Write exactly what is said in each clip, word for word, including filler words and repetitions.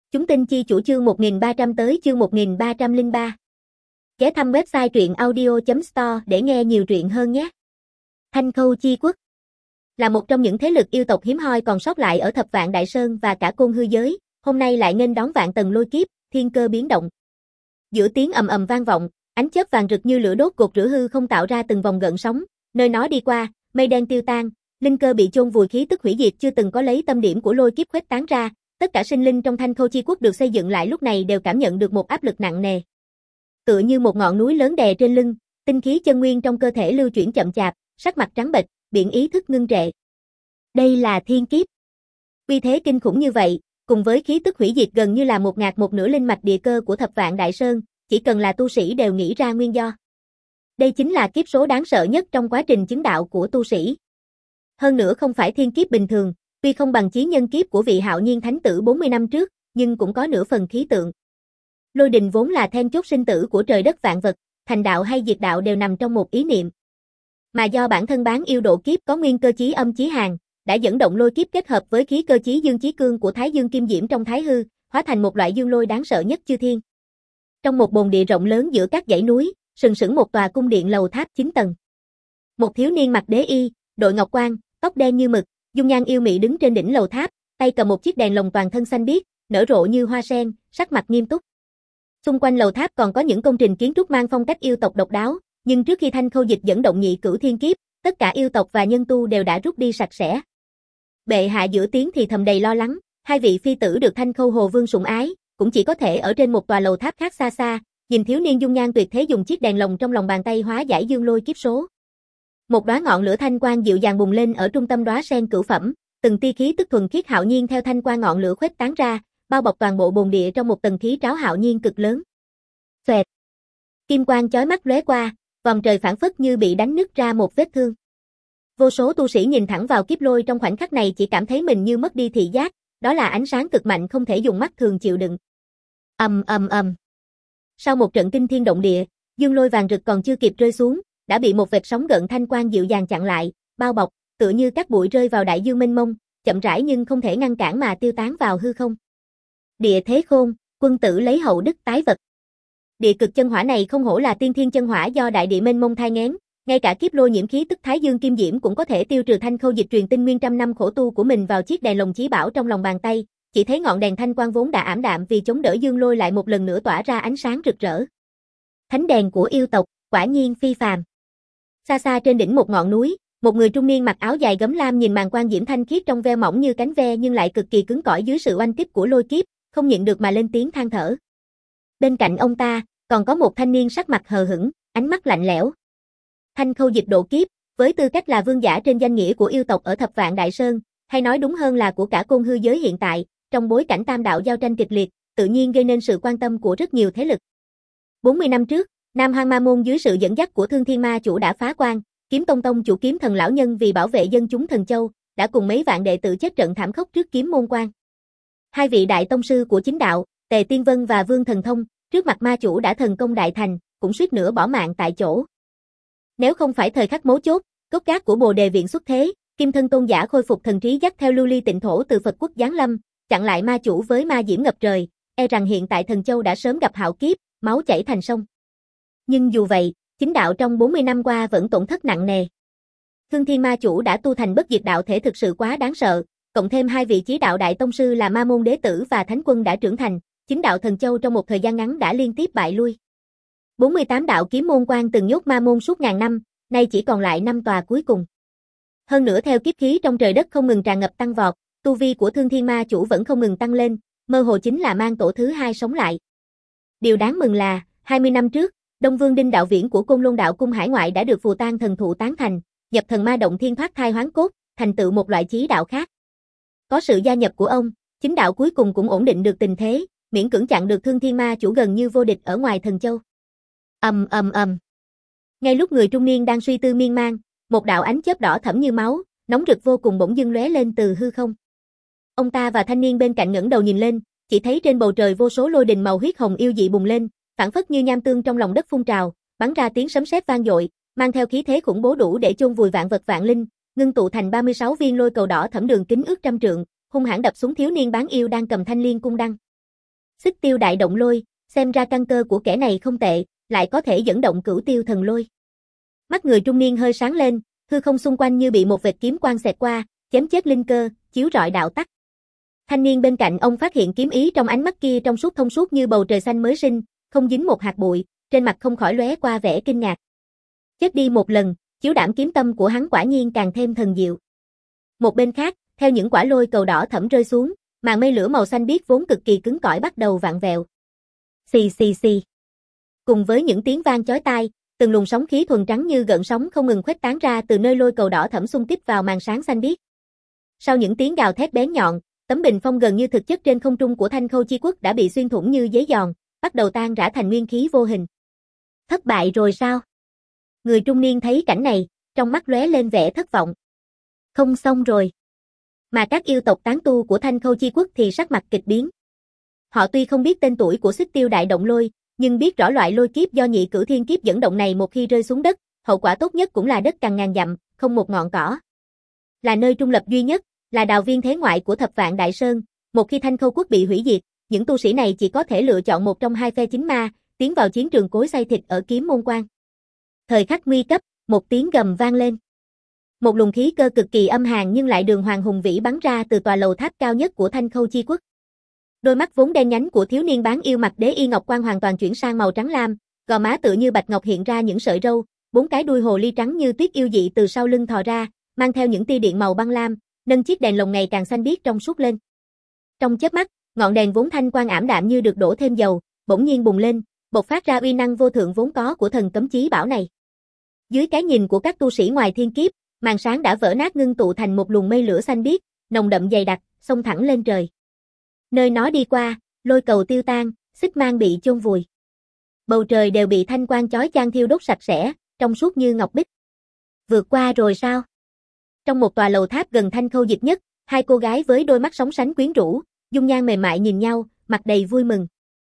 Chúng tin chi chủ chương một nghìn ba trăm tới chương một nghìn ba trăm lẻ ba. Ghé thăm website truyện audio chấm store để nghe nhiều truyện hơn nhé. Thanh Khâu Chi Quốc là một trong những thế lực yêu tộc hiếm hoi còn sót lại ở Thập Vạn Đại Sơn và cả Côn Hư giới, hôm nay lại nghênh đón vạn tầng lôi kiếp, thiên cơ biến động. Giữa tiếng ầm ầm vang vọng, ánh chớp vàng rực như lửa đốt cột rửa hư không tạo ra từng vòng gợn sóng, nơi nó đi qua, mây đen tiêu tan, linh cơ bị chôn vùi, khí tức hủy diệt chưa từng có lấy tâm điểm của lôi kiếp khuếch tán ra. Tất cả sinh linh trong Thanh Khâu Chi Quốc được xây dựng lại lúc này đều cảm nhận được một áp lực nặng nề. Tựa như một ngọn núi lớn đè trên lưng, tinh khí chân nguyên trong cơ thể lưu chuyển chậm chạp, sắc mặt trắng bệch, biển ý thức ngưng trệ. Đây là thiên kiếp. Uy thế kinh khủng như vậy, cùng với khí tức hủy diệt gần như là một ngạt một nửa linh mạch địa cơ của Thập Vạn Đại Sơn, chỉ cần là tu sĩ đều nghĩ ra nguyên do. Đây chính là kiếp số đáng sợ nhất trong quá trình chứng đạo của tu sĩ. Hơn nữa không phải thiên kiếp bình thường. Tuy không bằng chí nhân kiếp của vị Hạo Nhiên Thánh Tử bốn mươi năm trước, nhưng cũng có nửa phần khí tượng. Lôi đình vốn là then chốt sinh tử của trời đất vạn vật, thành đạo hay diệt đạo đều nằm trong một ý niệm. Mà do bản thân bán yêu độ kiếp có nguyên cơ chí âm chí hàn, đã dẫn động lôi kiếp kết hợp với khí cơ chí dương chí cương của Thái Dương Kim Diễm trong Thái Hư, hóa thành một loại dương lôi đáng sợ nhất chư thiên. Trong một bồn địa rộng lớn giữa các dãy núi, sừng sững một tòa cung điện lầu tháp chín tầng. Một thiếu niên mặc đế y, đội ngọc quan, tóc đen như mực, dung nhan yêu mị đứng trên đỉnh lầu tháp, tay cầm một chiếc đèn lồng toàn thân xanh biếc, nở rộ như hoa sen, sắc mặt nghiêm túc. Xung quanh lầu tháp còn có những công trình kiến trúc mang phong cách yêu tộc độc đáo, nhưng trước khi Thanh Khâu Dịch dẫn động nhị cửu thiên kiếp, tất cả yêu tộc và nhân tu đều đã rút đi sạch sẽ. Bệ hạ giữa tiếng thì thầm đầy lo lắng, hai vị phi tử được Thanh Khâu Hồ Vương sủng ái, cũng chỉ có thể ở trên một tòa lầu tháp khác xa xa, nhìn thiếu niên dung nhan tuyệt thế dùng chiếc đèn lồng trong lòng bàn tay hóa giải dương lôi kiếp số. Một đóa ngọn lửa thanh quang dịu dàng bùng lên ở trung tâm đóa sen cửu phẩm, từng tia khí tức thuần khiết hạo nhiên theo thanh quang ngọn lửa khuếch tán ra, bao bọc toàn bộ bồn địa trong một tầng khí tráo hạo nhiên cực lớn. Xoẹt. Kim quang chói mắt lóe qua, vòng trời phảng phất như bị đánh nứt ra một vết thương. Vô số tu sĩ nhìn thẳng vào kiếp lôi trong khoảnh khắc này chỉ cảm thấy mình như mất đi thị giác, đó là ánh sáng cực mạnh không thể dùng mắt thường chịu đựng. Ầm ầm ầm. Sau một trận kinh thiên động địa, dương lôi vàng rực còn chưa kịp rơi xuống, đã bị một vệt sóng gợn thanh quang dịu dàng chặn lại, bao bọc, tựa như các bụi rơi vào đại dương mênh mông, chậm rãi nhưng không thể ngăn cản mà tiêu tán vào hư không. Địa thế khôn, quân tử lấy hậu đức tái vật. Địa cực chân hỏa này không hổ là tiên thiên chân hỏa do đại địa mênh mông thai nghén, ngay cả kiếp lôi nhiễm khí tức Thái Dương Kim Diễm cũng có thể tiêu trừ. Thanh Khâu Dịch truyền tinh nguyên trăm năm khổ tu của mình vào chiếc đèn lồng chí bảo trong lòng bàn tay, chỉ thấy ngọn đèn thanh quang vốn đã ảm đạm vì chống đỡ dương lôi lại một lần nữa tỏa ra ánh sáng rực rỡ. Thánh đèn của yêu tộc, quả nhiên phi phàm. Xa xa trên đỉnh một ngọn núi, một người trung niên mặc áo dài gấm lam nhìn màn quang diễm thanh khiết trong veo mỏng như cánh ve nhưng lại cực kỳ cứng cỏi dưới sự oanh kích của lôi kiếp, không nhịn được mà lên tiếng than thở. Bên cạnh ông ta, còn có một thanh niên sắc mặt hờ hững, ánh mắt lạnh lẽo. Thanh Khâu Dịch độ kiếp, với tư cách là vương giả trên danh nghĩa của yêu tộc ở Thập Vạn Đại Sơn, hay nói đúng hơn là của cả Côn Hư giới hiện tại, trong bối cảnh tam đạo giao tranh kịch liệt, tự nhiên gây nên sự quan tâm của rất nhiều thế lực. bốn mươi năm trước, Nam Hoang Ma Môn dưới sự dẫn dắt của Thương Thiên Ma Chủ đã phá quan, Kiếm Tông Tông chủ Kiếm Thần lão nhân vì bảo vệ dân chúng Thần Châu, đã cùng mấy vạn đệ tử chết trận thảm khốc trước Kiếm Môn quan. Hai vị đại tông sư của chính đạo, Tề Tiên Vân và Vương Thần Thông, trước mặt ma chủ đã thần công đại thành, cũng suýt nữa bỏ mạng tại chỗ. Nếu không phải thời khắc mấu chốt, gốc gác của Bồ Đề viện xuất thế, Kim Thân Tôn giả khôi phục thần trí dắt theo lưu ly tịnh thổ từ Phật quốc giáng lâm, chặn lại ma chủ với ma diễm ngập trời, e rằng hiện tại Thần Châu đã sớm gặp hạo kiếp, máu chảy thành sông. Nhưng dù vậy, chính đạo trong bốn mươi năm qua vẫn tổn thất nặng nề. Thương Thiên Ma Chủ đã tu thành bất diệt đạo thể thực sự quá đáng sợ, cộng thêm hai vị chí đạo đại tông sư là Ma Môn Đế Tử và Thánh Quân đã trưởng thành, chính đạo Thần Châu trong một thời gian ngắn đã liên tiếp bại lui. bốn mươi tám đạo kiếm môn quan từng nhốt ma môn suốt ngàn năm, nay chỉ còn lại năm tòa cuối cùng. Hơn nữa theo kiếp khí trong trời đất không ngừng tràn ngập tăng vọt, tu vi của Thương Thiên Ma Chủ vẫn không ngừng tăng lên, mơ hồ chính là mang tổ thứ hai sống lại. Điều đáng mừng là, hai mươi năm trước, Đông Vương Đinh đạo viễn của Côn Lôn đạo cung hải ngoại đã được phù tang thần thụ tán thành, nhập thần ma động thiên thoát thai hoán cốt, thành tựu một loại chí đạo khác. Có sự gia nhập của ông, chính đạo cuối cùng cũng ổn định được tình thế, miễn cưỡng chặn được Thương Thiên Ma Chủ gần như vô địch ở ngoài Thần Châu. Ầm ầm ầm. Ngay lúc người trung niên đang suy tư miên man, một đạo ánh chớp đỏ thẫm như máu, nóng rực vô cùng bỗng dưng lóe lên từ hư không. Ông ta và thanh niên bên cạnh ngẩng đầu nhìn lên, chỉ thấy trên bầu trời vô số lôi đình màu huyết hồng yêu dị bùng lên, phảng phất như nham tương trong lòng đất phun trào, bắn ra tiếng sấm sét vang dội, mang theo khí thế khủng bố đủ để chôn vùi vạn vật vạn linh, ngưng tụ thành ba mươi sáu viên lôi cầu đỏ thẫm đường kính ước trăm trượng, hung hãn đập xuống thiếu niên bán yêu đang cầm thanh liên cung đăng. Xích tiêu đại động lôi, xem ra căn cơ của kẻ này không tệ, lại có thể dẫn động cửu tiêu thần lôi. Mắt người trung niên hơi sáng lên, hư không xung quanh như bị một vệt kiếm quang xẹt qua, chém chết linh cơ, chiếu rọi đạo tắc. Thanh niên bên cạnh ông phát hiện kiếm ý trong ánh mắt kia trong suốt thông suốt như bầu trời xanh mới sinh, không dính một hạt bụi, trên mặt không khỏi lóe qua vẻ kinh ngạc. Chết đi một lần, chiếu đảm kiếm tâm của hắn quả nhiên càng thêm thần diệu. Một bên khác, theo những quả lôi cầu đỏ thẫm rơi xuống, màn mây lửa màu xanh biếc vốn cực kỳ cứng cỏi bắt đầu vặn vẹo. Xì xì xì. Cùng với những tiếng vang chói tai, từng luồng sóng khí thuần trắng như gợn sóng không ngừng khuếch tán ra từ nơi lôi cầu đỏ thẫm xung kích vào màn sáng xanh biếc. Sau những tiếng gào thét bén nhọn, tấm bình phong gần như thực chất trên không trung của Thanh Khâu Chi Quốc đã bị xuyên thủng như giấy giòn, bắt đầu tan rã thành nguyên khí vô hình. Thất bại rồi sao? Người trung niên thấy cảnh này, trong mắt lóe lên vẻ thất vọng. Không xong rồi. Mà các yêu tộc tán tu của Thanh Khâu Chi Quốc thì sắc mặt kịch biến. Họ tuy không biết tên tuổi của Xích Tiêu đại động lôi, nhưng biết rõ loại lôi kiếp do nhị cửu thiên kiếp dẫn động này một khi rơi xuống đất, hậu quả tốt nhất cũng là đất cằn ngàn dặm, không một ngọn cỏ. Là nơi trung lập duy nhất, là đào viên thế ngoại của Thập Vạn Đại Sơn, một khi Thanh Khâu Quốc bị hủy diệt, những tu sĩ này chỉ có thể lựa chọn một trong hai phe chính ma, tiến vào chiến trường cối xay thịt ở Kiếm Môn Quan. Thời khắc nguy cấp, một tiếng gầm vang lên. Một luồng khí cơ cực kỳ âm hàn nhưng lại đường hoàng hùng vĩ bắn ra từ tòa lầu tháp cao nhất của Thanh Khâu Chi Quốc. Đôi mắt vốn đen nhánh của thiếu niên bán yêu mặc đế y ngọc quan hoàn toàn chuyển sang màu trắng lam, gò má tựa như bạch ngọc hiện ra những sợi râu, bốn cái đuôi hồ ly trắng như tuyết yêu dị từ sau lưng thò ra, mang theo những tia điện màu băng lam, nâng chiếc đèn lồng ngày càng xanh biếc trong suốt lên. Trong chớp mắt, ngọn đèn vốn thanh quang ảm đạm như được đổ thêm dầu, bỗng nhiên bùng lên, bộc phát ra uy năng vô thượng vốn có của thần cấm chí bảo này. Dưới cái nhìn của các tu sĩ ngoài thiên kiếp, màn sáng đã vỡ nát ngưng tụ thành một luồng mây lửa xanh biếc, nồng đậm dày đặc, xông thẳng lên trời. Nơi nó đi qua, lôi cầu tiêu tan, xích mang bị chôn vùi. Bầu trời đều bị thanh quang chói chang thiêu đốt sạch sẽ, trong suốt như ngọc bích. Vượt qua rồi sao? Trong một tòa lầu tháp gần Thanh Khâu Dịch Nhất, hai cô gái với đôi mắt sóng sánh quyến rũ, dung nhan mềm mại nhìn nhau, mặt đầy vui mừng.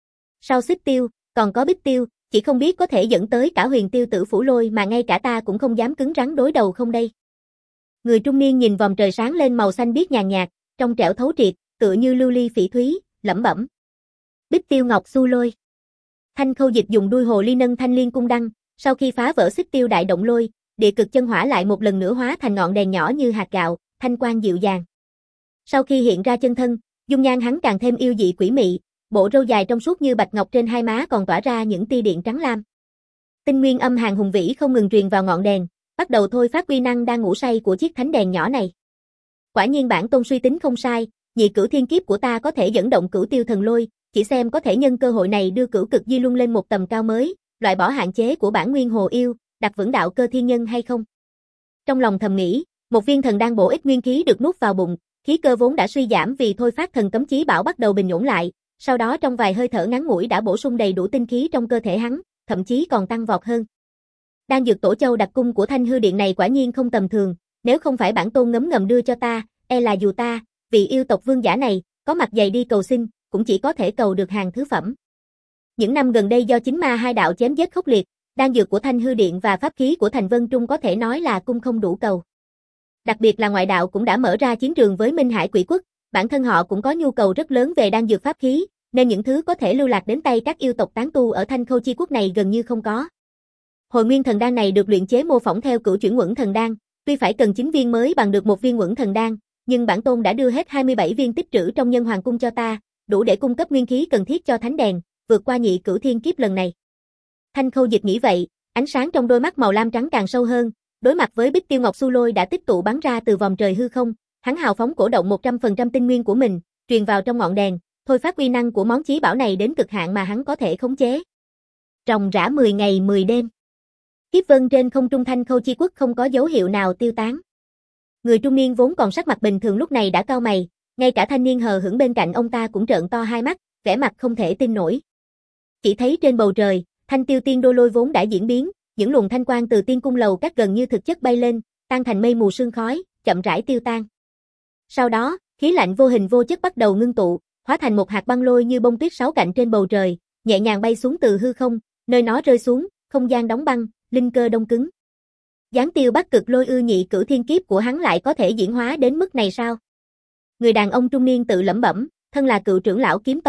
Sau Xích Tiêu, còn có Bích Tiêu, chỉ không biết có thể dẫn tới cả Huyền Tiêu Tử Phủ Lôi mà ngay cả ta cũng không dám cứng rắn đối đầu không đây. Người trung niên nhìn vòm trời sáng lên màu xanh biếc nhàn nhạt, trong trẻo thấu triệt, tựa như lưu ly phỉ thúy, lẩm bẩm. Bích Tiêu Ngọc Xu Lôi. Thanh Khâu Dịch dùng đuôi hồ ly nâng thanh liên cung đăng, sau khi phá vỡ Xích Tiêu đại động lôi, địa cực chân hỏa lại một lần nữa hóa thành ngọn đèn nhỏ như hạt gạo, thanh quang dịu dàng. Sau khi hiện ra chân thân, dung nhan hắn càng thêm yêu dị quỷ mị, bộ râu dài trong suốt như bạch ngọc trên hai má còn tỏa ra những tia điện trắng lam. Tinh nguyên âm hàn hùng vĩ không ngừng truyền vào ngọn đèn, bắt đầu thôi phát uy năng đang ngủ say của chiếc thánh đèn nhỏ này. Quả nhiên bản tôn suy tính không sai, nhị cửu thiên kiếp của ta có thể dẫn động cửu tiêu thần lôi, chỉ xem có thể nhân cơ hội này đưa cửu cực di luân lên một tầm cao mới, loại bỏ hạn chế của bản nguyên hồ yêu, đặt vững đạo cơ thiên nhân hay không. Trong lòng thầm nghĩ, một viên thần đan bổ ích nguyên khí được nuốt vào bụng, khí cơ vốn đã suy giảm vì thôi phát thần cấm chí bảo bắt đầu bình ổn lại, sau đó trong vài hơi thở ngắn ngủi đã bổ sung đầy đủ tinh khí trong cơ thể hắn, thậm chí còn tăng vọt hơn. Đan dược tổ châu đặc cung của Thanh Hư Điện này quả nhiên không tầm thường, nếu không phải bản tôn ngấm ngầm đưa cho ta, e là dù ta, vị yêu tộc vương giả này, có mặt dày đi cầu xin, cũng chỉ có thể cầu được hàng thứ phẩm. Những năm gần đây do chính ma hai đạo chém giết khốc liệt, đan dược của Thanh Hư Điện và pháp khí của Thành Vân Trung có thể nói là cung không đủ cầu. Đặc biệt là ngoại đạo cũng đã mở ra chiến trường với Minh Hải Quỷ Quốc, bản thân họ cũng có nhu cầu rất lớn về đan dược pháp khí, nên những thứ có thể lưu lạc đến tay các yêu tộc tán tu ở Thanh Khâu Chi Quốc này gần như không có. Hồi nguyên thần đan này được luyện chế mô phỏng theo cửu chuyển Uẩn thần đan, tuy phải cần chín viên mới bằng được một viên Uẩn thần đan, nhưng bản tôn đã đưa hết hai mươi bảy viên tích trữ trong Nhân Hoàng cung cho ta, đủ để cung cấp nguyên khí cần thiết cho thánh đèn, vượt qua nhị cửu thiên kiếp lần này. Thanh Khâu Dịch nghĩ vậy, ánh sáng trong đôi mắt màu lam trắng càng sâu hơn, đối mặt với Bích Tiêu Ngọc Xu Lôi đã tích tụ bắn ra từ vòm trời hư không, hắn hào phóng cổ động một trăm phần trăm tinh nguyên của mình, truyền vào trong ngọn đèn, thôi phát uy năng của món chí bảo này đến cực hạn mà hắn có thể khống chế. Ròng rã mười ngày mười đêm. Kiếp vân trên không trung Thanh Khâu Chi Quốc không có dấu hiệu nào tiêu tán. Người trung niên vốn còn sắc mặt bình thường lúc này đã cau mày, ngay cả thanh niên hờ hững bên cạnh ông ta cũng trợn to hai mắt, vẻ mặt không thể tin nổi. Chỉ thấy trên bầu trời, Thanh Tiêu Tiên Đô Lôi vốn đã diễn biến, những luồng thanh quang từ tiên cung lầu các gần như thực chất bay lên, tan thành mây mù sương khói, chậm rãi tiêu tan. Sau đó, khí lạnh vô hình vô chất bắt đầu ngưng tụ, hóa thành một hạt băng lôi như bông tuyết sáu cạnh trên bầu trời, nhẹ nhàng bay xuống từ hư không, nơi nó rơi xuống, không gian đóng băng, linh cơ đông cứng. Giáng tiêu bắc cực lôi ư nhị cửu thiên kiếp của hắn lại có thể diễn hóa đến mức này sao? Người đàn ông trung niên tự lẩm bẩm, thân là cựu trưởng lão kiếm tông,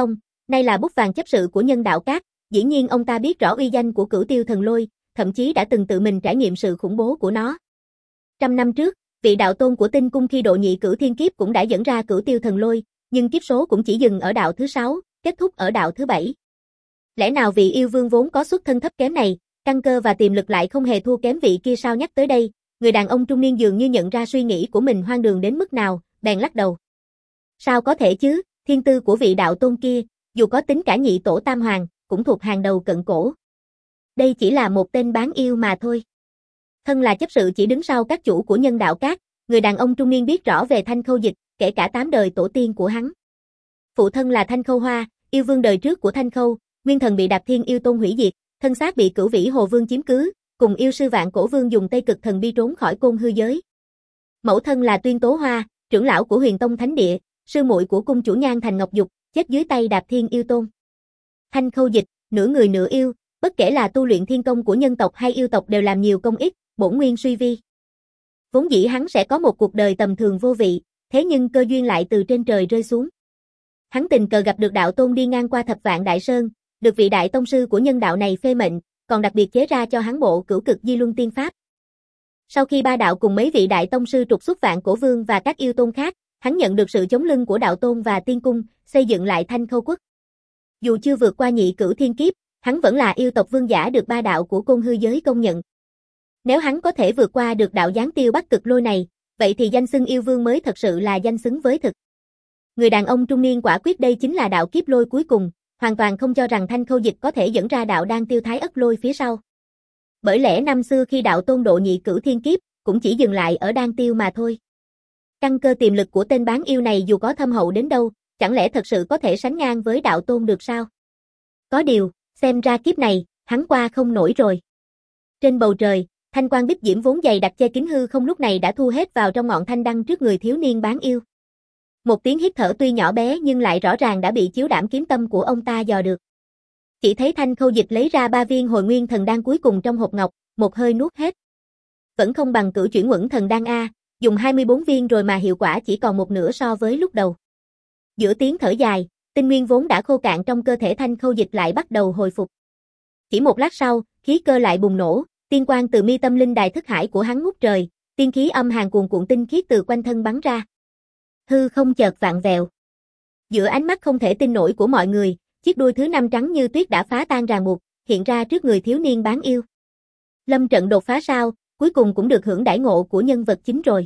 Nay là bút vàng chấp sự của Nhân Đạo Các, dĩ nhiên ông ta biết rõ uy danh của Cửu Tiêu Thần Lôi, thậm chí đã từng tự mình trải nghiệm sự khủng bố của nó. Trăm năm trước, vị đạo tôn của Tinh Cung khi độ nhị cửu thiên kiếp cũng đã dẫn ra Cửu Tiêu Thần Lôi, nhưng kiếp số cũng chỉ dừng ở đạo thứ sáu, kết thúc ở đạo thứ bảy. Lẽ nào vị yêu vương vốn có xuất thân thấp kém này, căn cơ và tiềm lực lại không hề thua kém vị kia sao? Nhắc tới đây, người đàn ông trung niên dường như nhận ra suy nghĩ của mình hoang đường đến mức nào, bèn lắc đầu. Sao có thể chứ, thiên tư của vị đạo tôn kia, dù có tính cả nhị tổ tam hoàng, cũng thuộc hàng đầu cận cổ. Đây chỉ là một tên bán yêu mà thôi. Thân là chấp sự chỉ đứng sau các chủ của Nhân Đạo Các, người đàn ông trung niên biết rõ về Thanh Khâu Dịch, kể cả tám đời tổ tiên của hắn. Phụ thân là Thanh Khâu Hoa, yêu vương đời trước của Thanh Khâu, nguyên thần bị Đạp Thiên yêu tôn hủy diệt, thân xác bị Cửu Vĩ Hồ Vương chiếm cứ, cùng yêu sư Vạn Cổ Vương dùng Tây Cực Thần Bi trốn khỏi Côn Hư giới. Mẫu thân là Tuyên Tố Hoa, trưởng lão của Huyền Tông Thánh Địa, sư muội của cung chủ Nhan Thành Ngọc Dục, chết dưới tay Đạp Thiên yêu tôn. Thanh Khâu Dịch, nửa người nửa yêu, bất kể là tu luyện thiên công của nhân tộc hay yêu tộc đều làm nhiều công ích, bổn nguyên suy vi. Vốn dĩ hắn sẽ có một cuộc đời tầm thường vô vị, thế nhưng cơ duyên lại từ trên trời rơi xuống. Hắn tình cờ gặp được đạo tôn đi ngang qua Thập Vạn Đại Sơn, được vị đại tông sư của nhân đạo này phê mệnh, còn đặc biệt chế ra cho hắn bộ Cửu Cực Di Luân Tiên Pháp. Sau khi ba đạo cùng mấy vị đại tông sư trục xuất Vạn Cổ Vương và các yêu tôn khác, hắn nhận được sự chống lưng của đạo tôn và tiên cung, xây dựng lại Thanh Khâu Quốc. Dù chưa vượt qua nhị cửu thiên kiếp, hắn vẫn là yêu tộc vương giả được ba đạo của Côn Hư giới công nhận. Nếu hắn có thể vượt qua được đạo giáng tiêu Bắc Cực Lôi này, vậy thì danh xưng yêu vương mới thật sự là danh xứng với thực. Người đàn ông trung niên quả quyết đây chính là đạo kiếp lôi cuối cùng, hoàn toàn không cho rằng Thanh Khâu Dịch có thể dẫn ra đạo đan tiêu Thái Ất Lôi phía sau. Bởi lẽ năm xưa khi đạo tôn độ nhị cửu thiên kiếp, cũng chỉ dừng lại ở đan tiêu mà thôi. Căn cơ tiềm lực của tên bán yêu này dù có thâm hậu đến đâu, chẳng lẽ thật sự có thể sánh ngang với đạo tôn được sao? Có điều, xem ra kiếp này, hắn qua không nổi rồi. Trên bầu trời, thanh quang bích diễm vốn dày đặc che kín hư không lúc này đã thu hết vào trong ngọn thanh đăng trước người thiếu niên bán yêu. Một tiếng hít thở tuy nhỏ bé nhưng lại rõ ràng đã bị chiếu đảm kiếm tâm của ông ta dò được. Chỉ thấy Thanh Khâu Dịch lấy ra ba viên hồi nguyên thần đan cuối cùng trong hộp ngọc, một hơi nuốt hết. Vẫn không bằng cửu chuyển uẩn thần đan A, dùng hai mươi bốn viên rồi mà hiệu quả chỉ còn một nửa so với lúc đầu. Giữa tiếng thở dài, tinh nguyên vốn đã khô cạn trong cơ thể Thanh Khâu Dịch lại bắt đầu hồi phục. Chỉ một lát sau, khí cơ lại bùng nổ, tiên quang từ mi tâm linh đài thức hải của hắn ngút trời, tiên khí âm hàn cuồn cuộn tinh khiết từ quanh thân bắn ra. Hư không chợt vạn vẹo. Giữa ánh mắt không thể tin nổi của mọi người, chiếc đuôi thứ năm trắng như tuyết đã phá tan ràng buộc, hiện ra trước người thiếu niên bán yêu. Lâm trận đột phá sao, cuối cùng cũng được hưởng đãi ngộ của nhân vật chính rồi.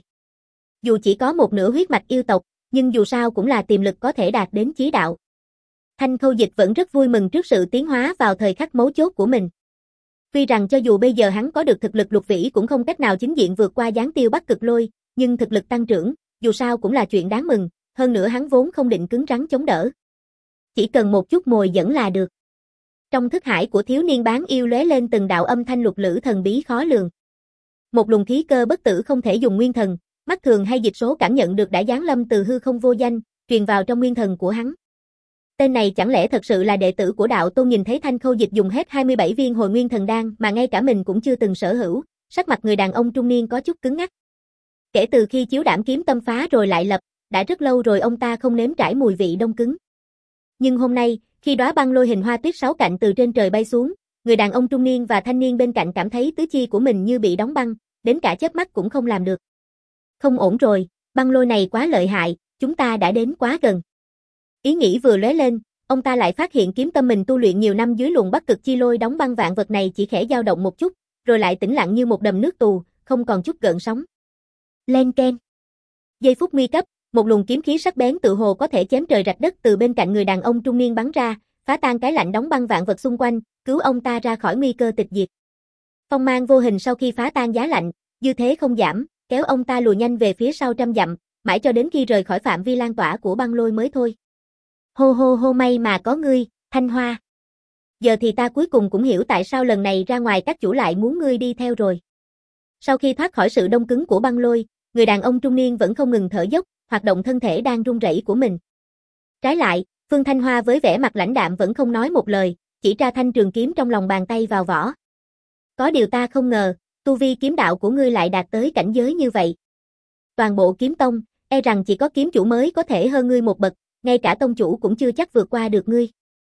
Dù chỉ có một nửa huyết mạch yêu tộc, nhưng dù sao cũng là tiềm lực có thể đạt đến chí đạo. Thanh Khâu Dịch vẫn rất vui mừng trước sự tiến hóa vào thời khắc mấu chốt của mình. Tuy rằng cho dù bây giờ hắn có được thực lực lục vĩ cũng không cách nào chính diện vượt qua giáng tiêu Bắc Cực Lôi, nhưng thực lực tăng trưởng, dù sao cũng là chuyện đáng mừng, hơn nữa hắn vốn không định cứng rắn chống đỡ. Chỉ cần một chút mồi dẫn là được. Trong thức hải của thiếu niên bán yêu lóe lên từng đạo âm thanh lục lữ thần bí khó lường. Một luồng khí cơ bất tử không thể dùng nguyên thần, mắt thường hay dịch số cảm nhận được đã giáng lâm từ hư không vô danh, truyền vào trong nguyên thần của hắn. Tên này chẳng lẽ thật sự là đệ tử của đạo tôn? Nhìn thấy Thanh Khâu Dịch dùng hết hai mươi bảy viên hồi nguyên thần đan mà ngay cả mình cũng chưa từng sở hữu, sắc mặt người đàn ông trung niên có chút cứng ngắc. Kể từ khi chiếu đảm kiếm tâm phá rồi lại lập, đã rất lâu rồi ông ta không nếm trải mùi vị đông cứng. Nhưng hôm nay, khi đóa băng lôi hình hoa tuyết sáu cạnh từ trên trời bay xuống, người đàn ông trung niên và thanh niên bên cạnh cảm thấy tứ chi của mình như bị đóng băng, đến cả chớp mắt cũng không làm được. Không ổn rồi, băng lôi này quá lợi hại, chúng ta đã đến quá gần. Ý nghĩ vừa lóe lên, ông ta lại phát hiện kiếm tâm mình tu luyện nhiều năm dưới luồng Bắc Cực chi lôi đóng băng vạn vật này chỉ khẽ dao động một chút, rồi lại tĩnh lặng như một đầm nước tù, không còn chút gợn sóng. Len keng. Giây phút nguy cấp, một luồng kiếm khí sắc bén tự hồ có thể chém trời rạch đất từ bên cạnh người đàn ông trung niên bắn ra, phá tan cái lạnh đóng băng vạn vật xung quanh, cứu ông ta ra khỏi nguy cơ tịch diệt. Phong mang vô hình sau khi phá tan giá lạnh, dư thế không giảm, kéo ông ta lùi nhanh về phía sau trăm dặm, mãi cho đến khi rời khỏi phạm vi lan tỏa của băng lôi mới thôi. Hô hô hô, may mà có ngươi, Thanh Hoa. Giờ thì ta cuối cùng cũng hiểu tại sao lần này ra ngoài các chủ lại muốn ngươi đi theo rồi. Sau khi thoát khỏi sự đông cứng của băng lôi, người đàn ông trung niên vẫn không ngừng thở dốc, hoạt động thân thể đang run rẩy của mình. Trái lại, Phương Thanh Hoa với vẻ mặt lãnh đạm vẫn không nói một lời, chỉ tra thanh trường kiếm trong lòng bàn tay vào vỏ. Có điều ta không ngờ, tu vi kiếm đạo của ngươi lại đạt tới cảnh giới như vậy. Toàn bộ kiếm tông, e rằng chỉ có kiếm chủ mới có thể hơn ngươi một bậc, ngay cả tông chủ cũng chưa chắc vượt qua được ngươi.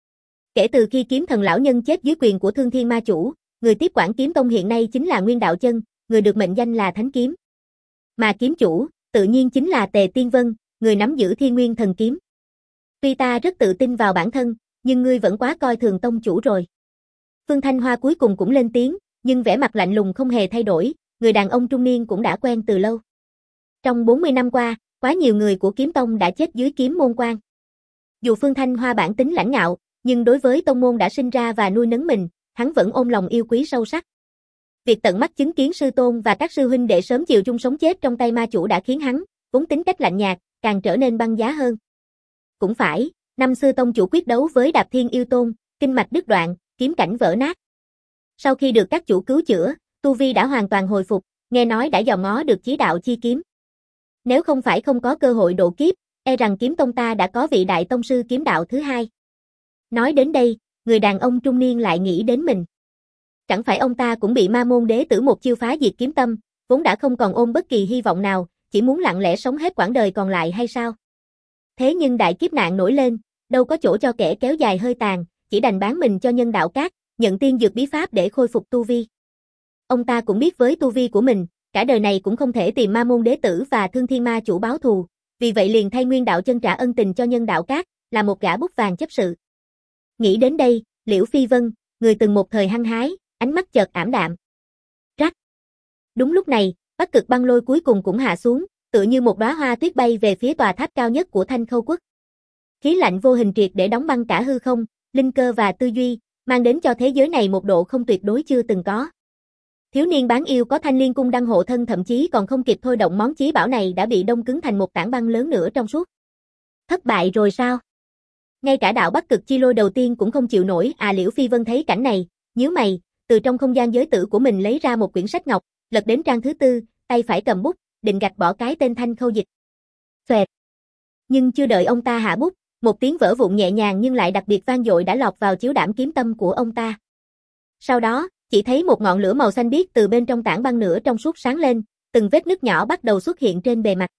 Kể từ khi kiếm thần lão nhân chết dưới quyền của Thương Thiên Ma Chủ, người tiếp quản kiếm tông hiện nay chính là Nguyên Đạo Chân, người được mệnh danh là Thánh Kiếm. Mà kiếm chủ, tự nhiên chính là Tề Tiên Vân, người nắm giữ Thiên Nguyên Thần Kiếm. Tuy ta rất tự tin vào bản thân, nhưng ngươi vẫn quá coi thường tông chủ rồi. Phương Thanh Hoa cuối cùng cũng lên tiếng, nhưng vẻ mặt lạnh lùng không hề thay đổi, người đàn ông trung niên cũng đã quen từ lâu. Trong bốn mươi năm qua, quá nhiều người của kiếm tông đã chết dưới kiếm môn quan. Dù Phương Thanh Hoa bản tính lãnh ngạo, nhưng đối với tông môn đã sinh ra và nuôi nấng mình, hắn vẫn ôm lòng yêu quý sâu sắc. Việc tận mắt chứng kiến sư tôn và các sư huynh đệ sớm chiều chung sống chết trong tay ma chủ đã khiến hắn, vốn tính cách lạnh nhạt, càng trở nên băng giá hơn. Cũng phải, năm xưa tông chủ quyết đấu với Đạp Thiên Yêu Tôn, kinh mạch đứt đoạn, kiếm cảnh vỡ nát. Sau khi được các chủ cứu chữa, tu vi đã hoàn toàn hồi phục, nghe nói đã dòm ngó được chí đạo chi kiếm. Nếu không phải không có cơ hội độ kiếp, e rằng kiếm tông ta đã có vị đại tông sư kiếm đạo thứ hai. Nói đến đây, người đàn ông trung niên lại nghĩ đến mình. Chẳng phải ông ta cũng bị ma môn đế tử một chiêu phá diệt kiếm tâm, vốn đã không còn ôm bất kỳ hy vọng nào, chỉ muốn lặng lẽ sống hết quãng đời còn lại hay sao? Thế nhưng đại kiếp nạn nổi lên, đâu có chỗ cho kẻ kéo dài hơi tàn, chỉ đành bán mình cho nhân đạo cát, nhận tiên dược bí pháp để khôi phục tu vi. Ông ta cũng biết với tu vi của mình, cả đời này cũng không thể tìm ma môn đế tử và Thương Thiên Ma Chủ báo thù, vì vậy liền thay Nguyên Đạo Chân trả ân tình cho nhân đạo cát, là một gã bút vàng chấp sự. Nghĩ đến đây, Liễu Phi Vân, người từng một thời hăng hái, ánh mắt chợt ảm đạm. Rắc. Đúng lúc này, Bắc Cực băng lôi cuối cùng cũng hạ xuống, tựa như một đóa hoa tuyết bay về phía tòa tháp cao nhất của Thanh Khâu Quốc. Khí lạnh vô hình triệt để đóng băng cả hư không, linh cơ và tư duy, mang đến cho thế giới này một độ không tuyệt đối chưa từng có. Thiếu niên bán yêu có Thanh Liên Cung đăng hộ thân thậm chí còn không kịp thôi động món chí bảo này đã bị đông cứng thành một tảng băng lớn nữa trong suốt. Thất bại rồi sao? Ngay cả đạo Bắc Cực chi lôi đầu tiên cũng không chịu nổi. À, Liễu Phi Vân thấy cảnh này, nhíu mày, từ trong không gian giới tử của mình lấy ra một quyển sách ngọc, lật đến trang thứ tư, tay phải cầm bút, định gạch bỏ cái tên Thanh Khâu Dịch. Xoẹt. Nhưng chưa đợi ông ta hạ bút, một tiếng vỡ vụn nhẹ nhàng nhưng lại đặc biệt vang dội đã lọt vào chiếu đảm kiếm tâm của ông ta. Sau đó, chỉ thấy một ngọn lửa màu xanh biếc từ bên trong tảng băng nửa trong suốt sáng lên, từng vết nứt nhỏ bắt đầu xuất hiện trên bề mặt.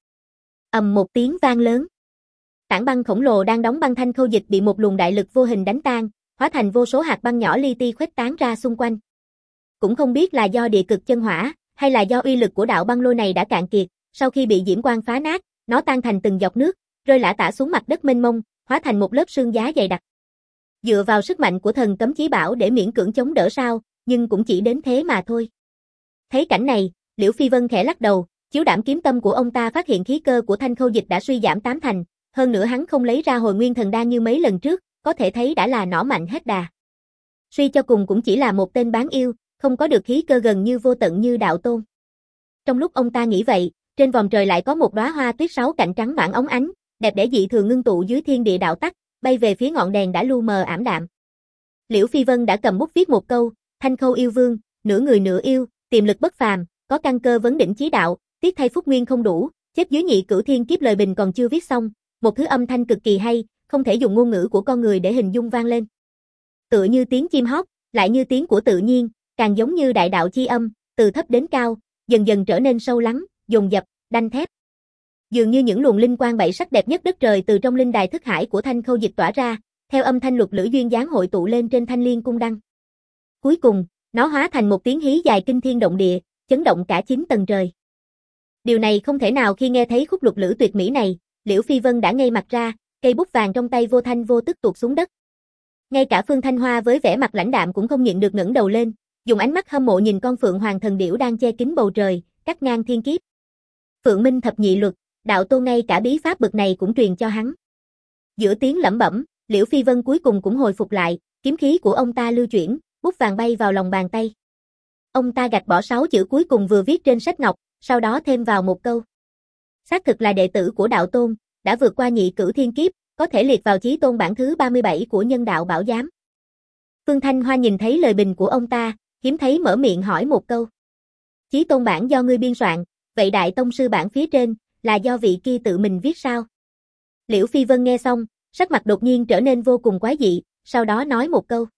Ầm một tiếng vang lớn. Tảng băng khổng lồ đang đóng băng Thanh Khâu Dịch bị một luồng đại lực vô hình đánh tan, hóa thành vô số hạt băng nhỏ li ti khuếch tán ra xung quanh. Cũng không biết là do địa cực chân hỏa, hay là do uy lực của đạo băng lôi này đã cạn kiệt, sau khi bị diễm quang phá nát, nó tan thành từng giọt nước, rơi lả tả xuống mặt đất mênh mông, hóa thành một lớp sương giá dày đặc. Dựa vào sức mạnh của thần cấm chí bảo để miễn cưỡng chống đỡ sao, nhưng cũng chỉ đến thế mà thôi. Thấy cảnh này, Liễu Phi Vân khẽ lắc đầu, chiếu đảm kiếm tâm của ông ta phát hiện khí cơ của Thanh Khâu Dịch đã suy giảm tám thành, hơn nữa hắn không lấy ra hồi nguyên thần đan như mấy lần trước, có thể thấy đã là nỏ mạnh hết đà. Suy cho cùng cũng chỉ là một tên bán yêu, không có được khí cơ gần như vô tận như đạo tôn. Trong lúc ông ta nghĩ vậy, trên vòm trời lại có một đóa hoa tuyết sáu cạnh trắng noãn óng ánh, đẹp đẽ dị thường ngưng tụ dưới thiên địa đạo tắc, bay về phía ngọn đèn đã lu mờ ảm đạm. Liễu Phi Vân đã cầm bút viết một câu, Thanh Khâu yêu vương, nửa người nửa yêu, tiềm lực bất phàm, có căn cơ vấn đỉnh chí đạo, tiếc thay phúc nguyên không đủ, chết dưới nhị cửu thiên kiếp lời bình còn chưa viết xong, một thứ âm thanh cực kỳ hay, không thể dùng ngôn ngữ của con người để hình dung vang lên. Tựa như tiếng chim hót, lại như tiếng của tự nhiên, càng giống như đại đạo chi âm, từ thấp đến cao, dần dần trở nên sâu lắng, dồn dập, đanh thép. Dường như những luồng linh quang bảy sắc đẹp nhất đất trời từ trong linh đài thức hải của Thanh Khâu Dịch tỏa ra, theo âm thanh luật lữ duyên dáng hội tụ lên trên Thanh Liên Cung đăng. Cuối cùng, nó hóa thành một tiếng hí dài kinh thiên động địa, chấn động cả chín tầng trời. Điều này không thể nào. Khi nghe thấy khúc luật lữ tuyệt mỹ này, Liễu Phi Vân đã ngây mặt ra, cây bút vàng trong tay vô thanh vô tức tuột xuống đất. Ngay cả Phương Thanh Hoa với vẻ mặt lãnh đạm cũng không nhịn được ngẩng đầu lên, dùng ánh mắt hâm mộ nhìn con phượng hoàng thần điểu đang che kín bầu trời, cắt ngang thiên kiếp. Phượng Minh thập nhị luật, đạo tôn ngay cả bí pháp bậc này cũng truyền cho hắn. Giữa tiếng lẩm bẩm, Liễu Phi Vân cuối cùng cũng hồi phục lại, kiếm khí của ông ta lưu chuyển, bút vàng bay vào lòng bàn tay. Ông ta gạch bỏ sáu chữ cuối cùng vừa viết trên sách ngọc, sau đó thêm vào một câu. Xác thực là đệ tử của đạo tôn, đã vượt qua nhị cửu thiên kiếp, có thể liệt vào chí tôn bảng thứ ba mươi bảy của nhân đạo bảo giám. Phương Thanh Hoa nhìn thấy lời bình của ông ta, hiếm thấy mở miệng hỏi một câu. Chí tôn bảng do ngươi biên soạn, vậy đại tông sư bảng phía trên, là do vị kia tự mình viết sao? Liễu Phi Vân nghe xong, sắc mặt đột nhiên trở nên vô cùng quái dị, sau đó nói một câu.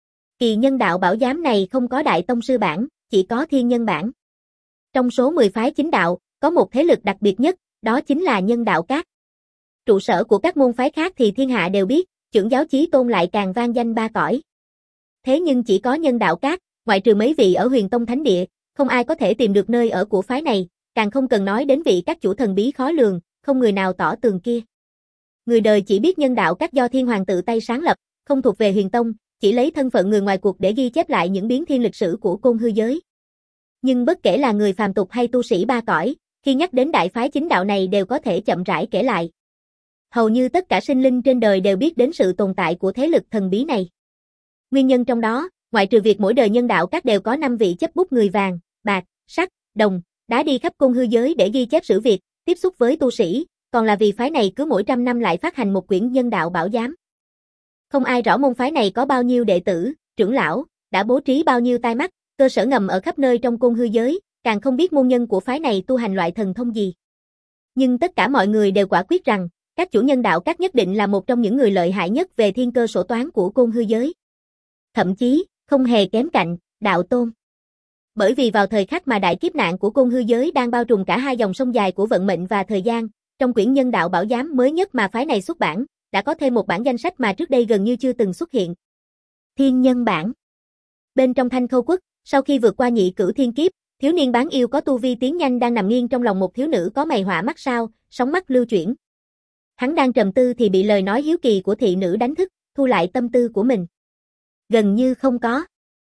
Kỳ nhân đạo bảo giám này không có đại tông sư bảng, chỉ có thiên nhân bảng. Trong số mười phái chính đạo, có một thế lực đặc biệt nhất, đó chính là nhân đạo các. Trụ sở của các môn phái khác thì thiên hạ đều biết, Chưởng giáo chí tôn lại càng vang danh ba cõi. Thế nhưng chỉ có Nhân Đạo Các, ngoại trừ mấy vị ở Huyền Tông Thánh Địa, không ai có thể tìm được nơi ở của phái này, càng không cần nói đến vị các chủ thần bí khó lường, không người nào tỏ tường kia. Người đời chỉ biết Nhân Đạo Các do Thiên Hoàng tự tay sáng lập, không thuộc về Huyền Tông, chỉ lấy thân phận người ngoài cuộc để ghi chép lại những biến thiên lịch sử của Côn Hư giới. Nhưng bất kể là người phàm tục hay tu sĩ ba cõi, khi nhắc đến đại phái chính đạo này đều có thể chậm rãi kể lại. Hầu như tất cả sinh linh trên đời đều biết đến sự tồn tại của thế lực thần bí này. Nguyên nhân trong đó, ngoại trừ việc mỗi đời Nhân Đạo Các đều có năm vị chấp bút người vàng, bạc, sắt, đồng, đá đi khắp Côn Hư giới để ghi chép sự việc, tiếp xúc với tu sĩ, còn là vì phái này cứ mỗi trăm năm lại phát hành một quyển Nhân Đạo Bảo Giám. Không ai rõ môn phái này có bao nhiêu đệ tử, trưởng lão, đã bố trí bao nhiêu tai mắt, cơ sở ngầm ở khắp nơi trong Côn Hư giới, càng không biết môn nhân của phái này tu hành loại thần thông gì. Nhưng tất cả mọi người đều quả quyết rằng, các chủ Nhân Đạo Các nhất định là một trong những người lợi hại nhất về thiên cơ sổ toán của Côn Hư giới. Thậm chí, không hề kém cạnh, Đạo Tôn. Bởi vì vào thời khắc mà đại kiếp nạn của Côn Hư giới đang bao trùm cả hai dòng sông dài của vận mệnh và thời gian, trong quyển Nhân Đạo Bảo Giám mới nhất mà phái này xuất bản, đã có thêm một bản danh sách mà trước đây gần như chưa từng xuất hiện. Thiên Nhân Bản. Bên trong Thanh Khâu Quốc, sau khi vượt qua nhị cửu thiên kiếp, thiếu niên bán yêu có tu vi tiến nhanh đang nằm nghiêng trong lòng một thiếu nữ có mày họa mắt sao, sóng mắt lưu chuyển. Hắn đang trầm tư thì bị lời nói hiếu kỳ của thị nữ đánh thức, thu lại tâm tư của mình. Gần như không có.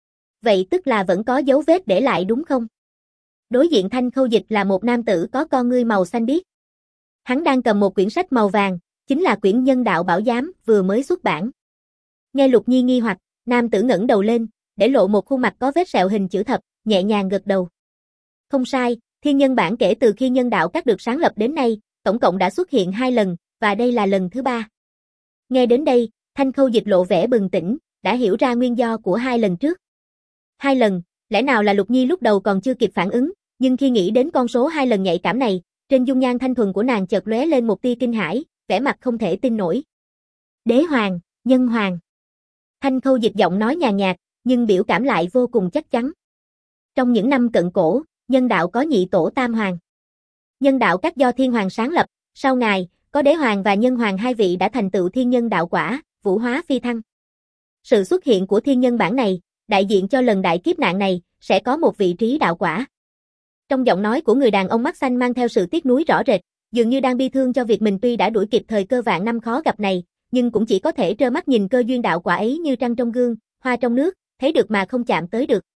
Vậy tức là vẫn có dấu vết để lại đúng không? Đối diện Thanh Khâu Dịch là một nam tử có con ngươi màu xanh biếc. Hắn đang cầm một quyển sách màu vàng, chính là quyển Nhân Đạo Bảo Giám vừa mới xuất bản. Nghe Lục Nhi nghi hoặc, nam tử ngẩng đầu lên, để lộ một khuôn mặt có vết sẹo hình chữ thập, nhẹ nhàng gật đầu. Không sai, Thiên Nhân Bản kể từ khi Nhân Đạo Các được sáng lập đến nay, tổng cộng đã xuất hiện hai lần, và đây là lần thứ ba. Nghe đến đây, Thanh Khâu Dịch lộ vẻ bừng tỉnh, đã hiểu ra nguyên do của hai lần trước. Hai lần, lẽ nào là Lục Nhi lúc đầu còn chưa kịp phản ứng, nhưng khi nghĩ đến con số hai lần nhạy cảm này, trên dung nhan thanh thuần của nàng chợt lóe lên một tia kinh hãi, vẻ mặt không thể tin nổi. Đế Hoàng, Nhân Hoàng. Thanh Khâu Dịch giọng nói nhàn nhạt, nhưng biểu cảm lại vô cùng chắc chắn. Trong những năm cận cổ, Nhân Đạo có nhị tổ Tam Hoàng. Nhân Đạo Các do Thiên Hoàng sáng lập, sau ngài, có Đế Hoàng và Nhân Hoàng hai vị đã thành tựu Thiên Nhân Đạo Quả, vũ hóa phi thăng. Sự xuất hiện của Thiên Nhân Bản này, đại diện cho lần đại kiếp nạn này, sẽ có một vị trí đạo quả. Trong giọng nói của người đàn ông mắt xanh mang theo sự tiếc nuối rõ rệt, dường như đang bi thương cho việc mình tuy đã đuổi kịp thời cơ vạn năm khó gặp này, nhưng cũng chỉ có thể trơ mắt nhìn cơ duyên đạo quả ấy như trăng trong gương, hoa trong nước, thấy được mà không chạm tới được.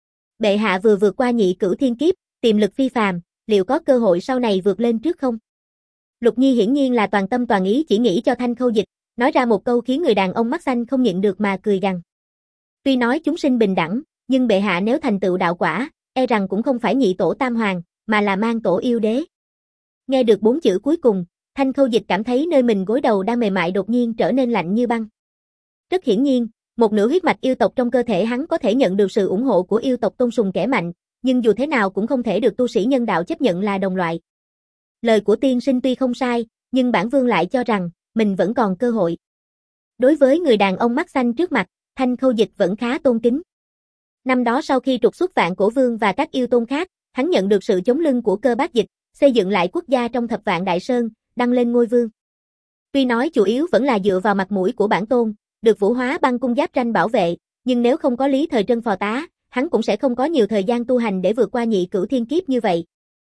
Bệ hạ vừa vượt qua nhị cửu thiên kiếp, tiềm lực phi phàm, liệu có cơ hội sau này vượt lên trước không? Lục Nhi hiển nhiên là toàn tâm toàn ý chỉ nghĩ cho Thanh Khâu Dịch, nói ra một câu khiến người đàn ông mắt xanh không nhịn được mà cười gằn. Tuy nói chúng sinh bình đẳng, nhưng bệ hạ nếu thành tựu đạo quả, e rằng cũng không phải nhị tổ Tam Hoàng, mà là mang tổ yêu đế. Nghe được bốn chữ cuối cùng, Thanh Khâu Dịch cảm thấy nơi mình gối đầu đang mềm mại đột nhiên trở nên lạnh như băng. Rất hiển nhiên, một nửa huyết mạch yêu tộc trong cơ thể hắn có thể nhận được sự ủng hộ của yêu tộc tôn sùng kẻ mạnh, nhưng dù thế nào cũng không thể được tu sĩ nhân đạo chấp nhận là đồng loại. Lời của tiên sinh tuy không sai, nhưng bản vương lại cho rằng, mình vẫn còn cơ hội. Đối với người đàn ông mắt xanh trước mặt, Thanh Khâu Dịch vẫn khá tôn kính. Năm đó sau khi trục xuất Vạn Cổ Vương và các yêu tôn khác, hắn nhận được sự chống lưng của Cơ Bác Dịch, xây dựng lại quốc gia trong Thập Vạn Đại Sơn, đăng lên ngôi vương. Tuy nói chủ yếu vẫn là dựa vào mặt mũi của bản tôn, được Vũ Hóa Băng Cung giáp tranh bảo vệ, nhưng nếu không có Lý Thời Trân phò tá, hắn cũng sẽ không có nhiều thời gian tu hành để vượt qua nhị cửu thiên kiếp như vậy.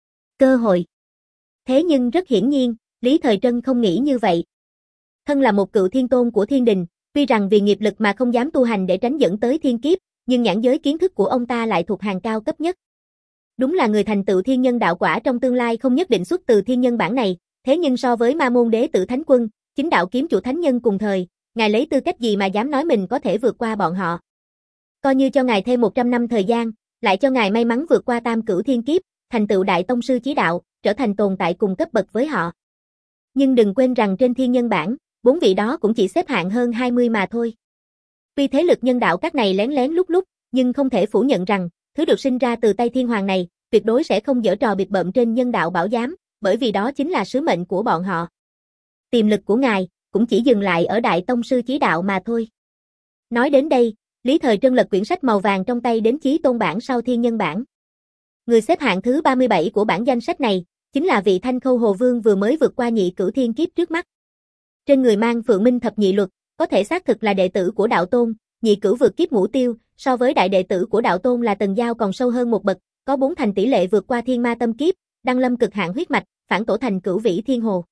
Cơ hội. Thế nhưng rất hiển nhiên, Lý Thời Trân không nghĩ như vậy. Thân là một cựu thiên tôn của thiên đình, tuy rằng vì nghiệp lực mà không dám tu hành để tránh dẫn tới thiên kiếp, nhưng nhãn giới kiến thức của ông ta lại thuộc hàng cao cấp nhất. Đúng là người thành tựu thiên nhân đạo quả trong tương lai không nhất định xuất từ thiên nhân bản này, thế nhưng so với Ma Môn Đế Tử Thánh Quân, chính đạo kiếm chủ thánh nhân cùng thời, ngài lấy tư cách gì mà dám nói mình có thể vượt qua bọn họ. Coi như cho ngài thêm một trăm năm thời gian, lại cho ngài may mắn vượt qua tam cửu thiên kiếp, thành tựu đại tông sư chí đạo, trở thành tồn tại cùng cấp bậc với họ. Nhưng đừng quên rằng trên thiên nhân bản, bốn vị đó cũng chỉ xếp hạng hơn hai mươi mà thôi. Tuy thế lực nhân đạo các này lén lén lúc lúc, nhưng không thể phủ nhận rằng, thứ được sinh ra từ tay thiên hoàng này, tuyệt đối sẽ không giở trò bịp bợm trên nhân đạo bảo giám, bởi vì đó chính là sứ mệnh của bọn họ. Tiềm lực của ngài, cũng chỉ dừng lại ở đại tông sư chí đạo mà thôi. Nói đến đây, Lý Thời Trân lật quyển sách màu vàng trong tay đến chí tôn bản sau thiên nhân bản. Người xếp hạng thứ ba mươi bảy của bản danh sách này, chính là vị Thanh Khâu Hồ Vương vừa mới vượt qua nhị cửu thiên kiếp trước mắt. Trên người mang Phượng Minh thập nhị luật, có thể xác thực là đệ tử của đạo tôn, nhị cửu vượt kiếp ngũ tiêu, so với đại đệ tử của đạo tôn là Tần Giao còn sâu hơn một bậc, có bốn thành tỷ lệ vượt qua thiên ma tâm kiếp, đăng lâm cực hạn huyết mạch, phản tổ thành cửu vĩ thiên hồ.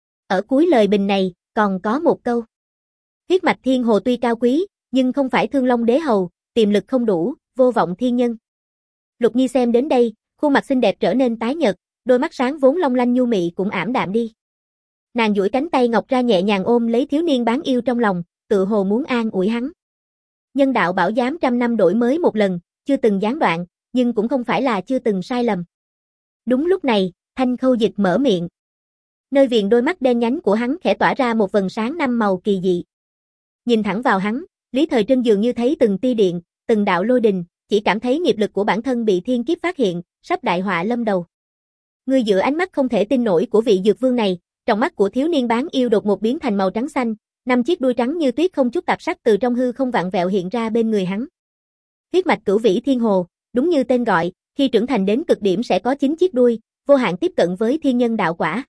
Ở cuối lời bình này, còn có một câu. Huyết mạch thiên hồ tuy cao quý, nhưng không phải thương long đế hầu, tiềm lực không đủ, vô vọng thiên nhân. Lục Nhi xem đến đây, khuôn mặt xinh đẹp trở nên tái nhợt, đôi mắt sáng vốn long lanh nhu mị cũng ảm đạm đi. Nàng duỗi cánh tay ngọc ra nhẹ nhàng ôm lấy thiếu niên bán yêu trong lòng, tự hồ muốn an ủi hắn. Nhân đạo bảo giám trăm năm đổi mới một lần, chưa từng gián đoạn, nhưng cũng không phải là chưa từng sai lầm. Đúng lúc này, Thanh Khâu Dịch mở miệng. Nơi viền đôi mắt đen nhánh của hắn khẽ tỏa ra một vầng sáng năm màu kỳ dị. Nhìn thẳng vào hắn, Lý Thời Trân dường như thấy từng tia điện, từng đạo lôi đình, chỉ cảm thấy nghiệp lực của bản thân bị thiên kiếp phát hiện, sắp đại họa lâm đầu. Người giữa ánh mắt không thể tin nổi của vị dược vương này, trong mắt của thiếu niên bán yêu đột ngột biến thành màu trắng xanh, năm chiếc đuôi trắng như tuyết không chút tạp sắc từ trong hư không vặn vẹo hiện ra bên người hắn. Huyết mạch cửu vĩ thiên hồ, đúng như tên gọi, khi trưởng thành đến cực điểm sẽ có chín chiếc đuôi, vô hạn tiếp cận với thiên nhân đạo quả.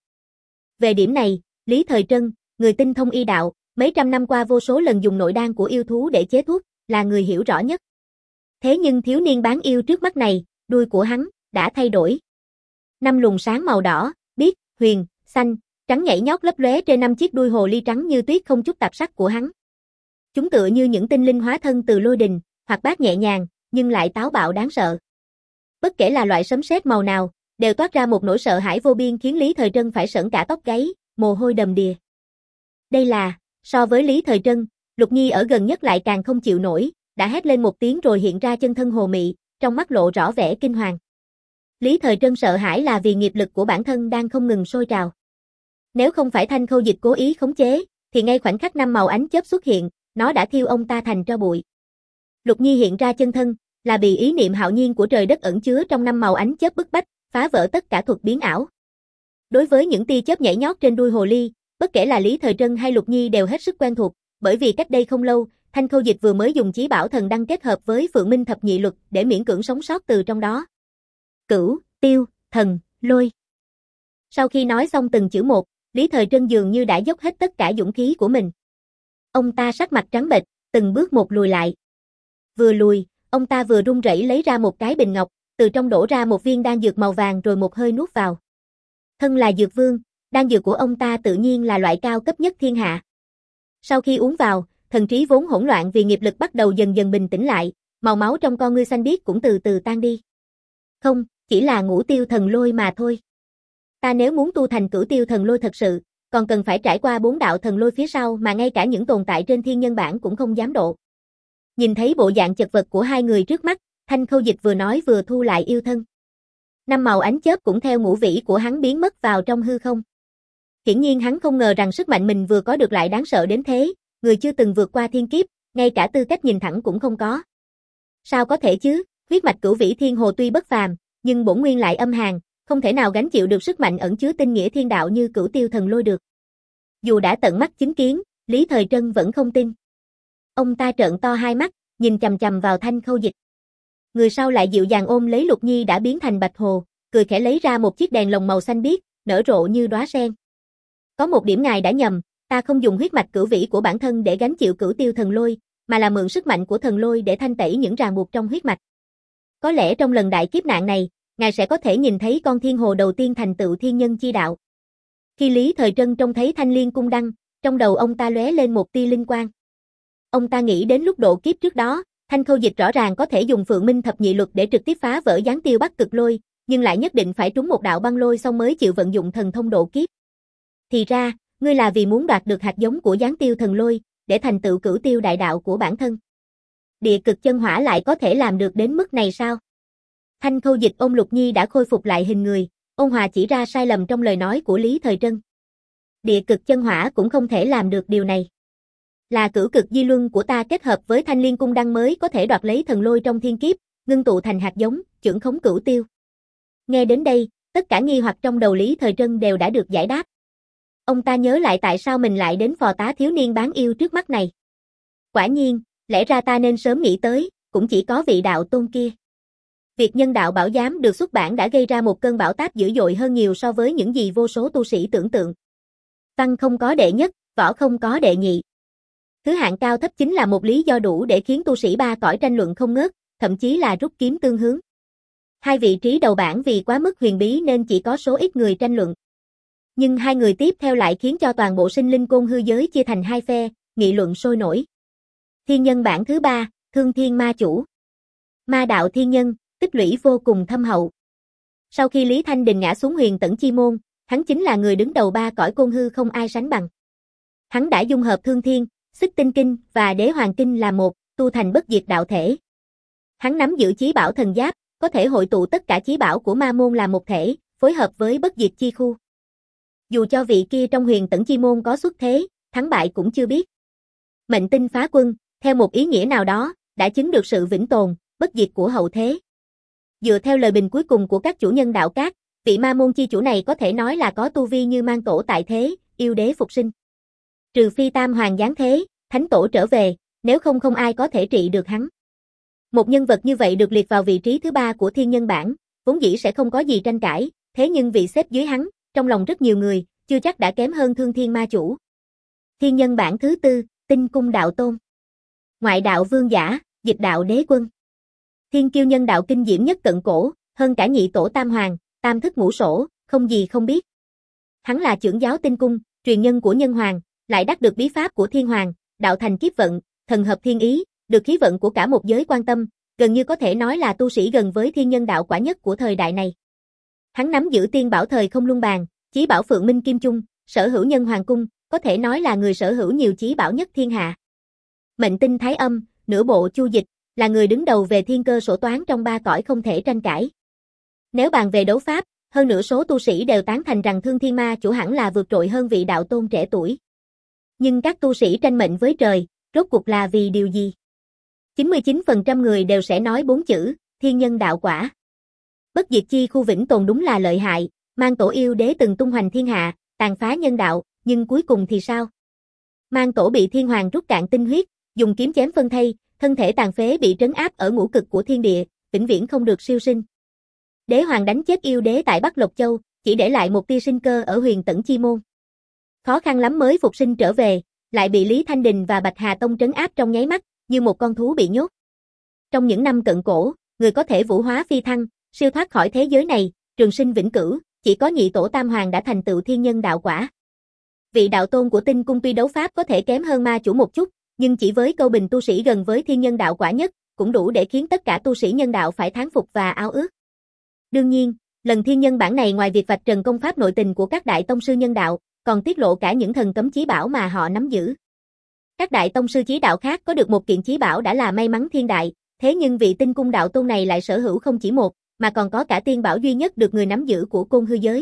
Về điểm này, Lý Thời Trân, người tinh thông y đạo, mấy trăm năm qua vô số lần dùng nội đan của yêu thú để chế thuốc, là người hiểu rõ nhất. Thế nhưng thiếu niên bán yêu trước mắt này, đuôi của hắn, đã thay đổi. Năm luồng sáng màu đỏ, biếc, huyền, xanh, trắng nhảy nhót lấp lóe trên năm chiếc đuôi hồ ly trắng như tuyết không chút tạp sắc của hắn. Chúng tựa như những tinh linh hóa thân từ lôi đình, hoạt bát nhẹ nhàng, nhưng lại táo bạo đáng sợ. Bất kể là loại sấm sét màu nào, đều toát ra một nỗi sợ hãi vô biên khiến Lý Thời Trân phải sởn cả tóc gáy, mồ hôi đầm đìa. Đây là, so với Lý Thời Trân, Lục Nhi ở gần nhất lại càng không chịu nổi, đã hét lên một tiếng rồi hiện ra chân thân hồ mị, trong mắt lộ rõ vẻ kinh hoàng. Lý Thời Trân sợ hãi là vì nghiệp lực của bản thân đang không ngừng sôi trào. Nếu không phải Thanh Khâu Dịch cố ý khống chế, thì ngay khoảnh khắc năm màu ánh chớp xuất hiện, nó đã thiêu ông ta thành tro bụi. Lục Nhi hiện ra chân thân, là bị ý niệm hạo nhiên của trời đất ẩn chứa trong năm màu ánh chớp bức bách, phá vỡ tất cả thuật biến ảo. Đối với những tia chớp nhảy nhót trên đuôi hồ ly, bất kể là Lý Thời Trân hay Lục Nhi đều hết sức quen thuộc, bởi vì cách đây không lâu, Thanh Khâu Dịch vừa mới dùng chí bảo thần đăng kết hợp với Phượng Minh thập nhị luật để miễn cưỡng sống sót từ trong đó. Cửu, tiêu, thần, lôi. Sau khi nói xong từng chữ một, Lý Thời Trân dường như đã dốc hết tất cả dũng khí của mình. Ông ta sắc mặt trắng bệch, từng bước một lùi lại. Vừa lùi, ông ta vừa run rẩy lấy ra một cái bình ngọc, từ trong đổ ra một viên đan dược màu vàng rồi một hơi nuốt vào. Thân là dược vương, đan dược của ông ta tự nhiên là loại cao cấp nhất thiên hạ. Sau khi uống vào, thần trí vốn hỗn loạn vì nghiệp lực bắt đầu dần dần bình tĩnh lại, màu máu trong con ngươi xanh biếc cũng từ từ tan đi. Không, chỉ là ngũ tiêu thần lôi mà thôi. Ta nếu muốn tu thành cửu tiêu thần lôi thật sự, còn cần phải trải qua bốn đạo thần lôi phía sau mà ngay cả những tồn tại trên thiên nhân bản cũng không dám độ. Nhìn thấy bộ dạng chật vật của hai người trước mắt, Thanh Khâu Dịch vừa nói vừa thu lại yêu thân. Năm màu ánh chớp cũng theo ngũ vĩ của hắn biến mất vào trong hư không. Hiển nhiên hắn không ngờ rằng sức mạnh mình vừa có được lại đáng sợ đến thế, người chưa từng vượt qua thiên kiếp, ngay cả tư cách nhìn thẳng cũng không có. Sao có thể chứ, huyết mạch cửu vĩ thiên hồ tuy bất phàm, nhưng bổn nguyên lại âm hàn, không thể nào gánh chịu được sức mạnh ẩn chứa tinh nghĩa thiên đạo như cửu tiêu thần lôi được. Dù đã tận mắt chứng kiến, Lý Thời Trân vẫn không tin. Ông ta trợn to hai mắt, nhìn chằm chằm vào Thanh Khâu Dịch. Người sau lại dịu dàng ôm lấy Lục Nhi đã biến thành bạch hồ, cười khẽ lấy ra một chiếc đèn lồng màu xanh biếc, nở rộ như đóa sen. Có một điểm ngài đã nhầm, ta không dùng huyết mạch cửu vĩ của bản thân để gánh chịu cửu tiêu thần lôi, mà là mượn sức mạnh của thần lôi để thanh tẩy những ràng buộc trong huyết mạch. Có lẽ trong lần đại kiếp nạn này, ngài sẽ có thể nhìn thấy con thiên hồ đầu tiên thành tựu thiên nhân chi đạo. Khi Lý Thời Trân trông thấy Thanh Liên cung đăng, trong đầu ông ta lóe lên một tia linh quang. Ông ta nghĩ đến lúc độ kiếp trước đó, Thanh Khâu Dịch rõ ràng có thể dùng Phượng Minh thập nhị luật để trực tiếp phá vỡ giáng tiêu bắc cực lôi, nhưng lại nhất định phải trúng một đạo băng lôi xong mới chịu vận dụng thần thông độ kiếp. Thì ra, ngươi là vì muốn đoạt được hạt giống của giáng tiêu thần lôi, để thành tựu cửu tiêu đại đạo của bản thân. Địa cực chân hỏa lại có thể làm được đến mức này sao? Thanh Khâu Dịch ôm Lục Nhi đã khôi phục lại hình người, ôn hòa chỉ ra sai lầm trong lời nói của Lý Thời Trân. Địa cực chân hỏa cũng không thể làm được điều này. Là cửu cực di luân của ta kết hợp với Thanh Liên cung đăng mới có thể đoạt lấy thần lôi trong thiên kiếp, ngưng tụ thành hạt giống, chưởng khống cửu tiêu. Nghe đến đây, tất cả nghi hoặc trong đầu Lý Thời Trân đều đã được giải đáp. Ông ta nhớ lại tại sao mình lại đến phò tá thiếu niên bán yêu trước mắt này. Quả nhiên, lẽ ra ta nên sớm nghĩ tới, cũng chỉ có vị đạo tôn kia. Việc nhân đạo bảo giám được xuất bản đã gây ra một cơn bão táp dữ dội hơn nhiều so với những gì vô số tu sĩ tưởng tượng. Văn không có đệ nhất, võ không có đệ nhị. Thứ hạng cao thấp chính là một lý do đủ để khiến tu sĩ ba cõi tranh luận không ngớt, thậm chí là rút kiếm tương hướng. Hai vị trí đầu bảng vì quá mức huyền bí nên chỉ có số ít người tranh luận. Nhưng hai người tiếp theo lại khiến cho toàn bộ sinh linh côn hư giới chia thành hai phe, nghị luận sôi nổi. Thiên nhân bảng thứ ba, Thương Thiên Ma Chủ. Ma đạo thiên nhân, tích lũy vô cùng thâm hậu. Sau khi Lý Thanh Đình ngã xuống Huyền Tẫn Chi Môn, hắn chính là người đứng đầu ba cõi côn hư không ai sánh bằng. Hắn đã dung hợp Thương Thiên, Xích Tinh Kinh và Đế Hoàng Kinh là một, tu thành bất diệt đạo thể. Hắn nắm giữ chí bảo thần giáp, có thể hội tụ tất cả chí bảo của ma môn là một thể, phối hợp với bất diệt chi khu. Dù cho vị kia trong Huyền Tẫn Chi Môn có xuất thế, thắng bại cũng chưa biết. Mệnh tinh phá quân, theo một ý nghĩa nào đó, đã chứng được sự vĩnh tồn, bất diệt của hậu thế. Dựa theo lời bình cuối cùng của các chủ nhân đạo các, vị ma môn chi chủ này có thể nói là có tu vi như mang tổ tại thế, yêu đế phục sinh. Trừ phi tam hoàng giáng thế, thánh tổ trở về, nếu không không ai có thể trị được hắn. Một nhân vật như vậy được liệt vào vị trí thứ ba của thiên nhân bảng, vốn dĩ sẽ không có gì tranh cãi, thế nhưng vị xếp dưới hắn, trong lòng rất nhiều người, chưa chắc đã kém hơn Thương Thiên Ma Chủ. Thiên nhân bảng thứ tư, Tinh Cung Đạo Tôn. Ngoại đạo vương giả, dịch đạo đế quân. Thiên kiêu nhân đạo kinh diễm nhất cận cổ, hơn cả nhị tổ tam hoàng, tam thức ngũ sổ, không gì không biết. Hắn là trưởng giáo Tinh Cung, truyền nhân của nhân hoàng, lại đắc được bí pháp của thiên hoàng, đạo thành kiếp vận, thần hợp thiên ý, được khí vận của cả một giới quan tâm, gần như có thể nói là tu sĩ gần với thiên nhân đạo quả nhất của thời đại này. Hắn nắm giữ tiên bảo thời không luân bàn, chí bảo Phượng Minh Kim Chung, sở hữu nhân hoàng cung, có thể nói là người sở hữu nhiều chí bảo nhất thiên hạ. Mệnh tinh Thái Âm, nửa bộ Chu Dịch, là người đứng đầu về thiên cơ sổ toán trong ba cõi không thể tranh cãi. Nếu bàn về đấu pháp, hơn nửa số tu sĩ đều tán thành rằng Thương Thiên Ma Chủ hẳn là vượt trội hơn vị đạo tôn trẻ tuổi. Nhưng các tu sĩ tranh mệnh với trời, rốt cuộc là vì điều gì? chín mươi chín phần trăm người đều sẽ nói bốn chữ, thiên nhân đạo quả. Bất diệt chi khu vĩnh tồn đúng là lợi hại, mang tổ yêu đế từng tung hoành thiên hạ, tàn phá nhân đạo, nhưng cuối cùng thì sao? Mang tổ bị thiên hoàng rút cạn tinh huyết, dùng kiếm chém phân thây, thân thể tàn phế bị trấn áp ở ngũ cực của thiên địa, vĩnh viễn không được siêu sinh. Đế hoàng đánh chết yêu đế tại Bắc Lộc Châu, chỉ để lại một tia sinh cơ ở Huyền Tẫn Chi Môn. Khó khăn lắm mới phục sinh trở về, lại bị Lý Thanh Đình và Bạch Hà Tông trấn áp trong nháy mắt, như một con thú bị nhốt. Trong những năm cận cổ, người có thể vũ hóa phi thăng, siêu thoát khỏi thế giới này, trường sinh vĩnh cửu, chỉ có nhị tổ tam hoàng đã thành tựu thiên nhân đạo quả. Vị đạo tôn của Tinh Cung tuy đấu pháp có thể kém hơn ma chủ một chút, nhưng chỉ với câu bình tu sĩ gần với thiên nhân đạo quả nhất, cũng đủ để khiến tất cả tu sĩ nhân đạo phải thán phục và ao ước. Đương nhiên, lần thiên nhân bản này ngoài việc vạch trần công pháp nội tình của các đại tông sư nhân đạo, còn tiết lộ cả những thần cấm chí bảo mà họ nắm giữ. Các đại tông sư chí đạo khác có được một kiện chí bảo đã là may mắn thiên đại, thế nhưng vị Tinh Cung đạo tôn này lại sở hữu không chỉ một, mà còn có cả tiên bảo duy nhất được người nắm giữ của côn hư giới.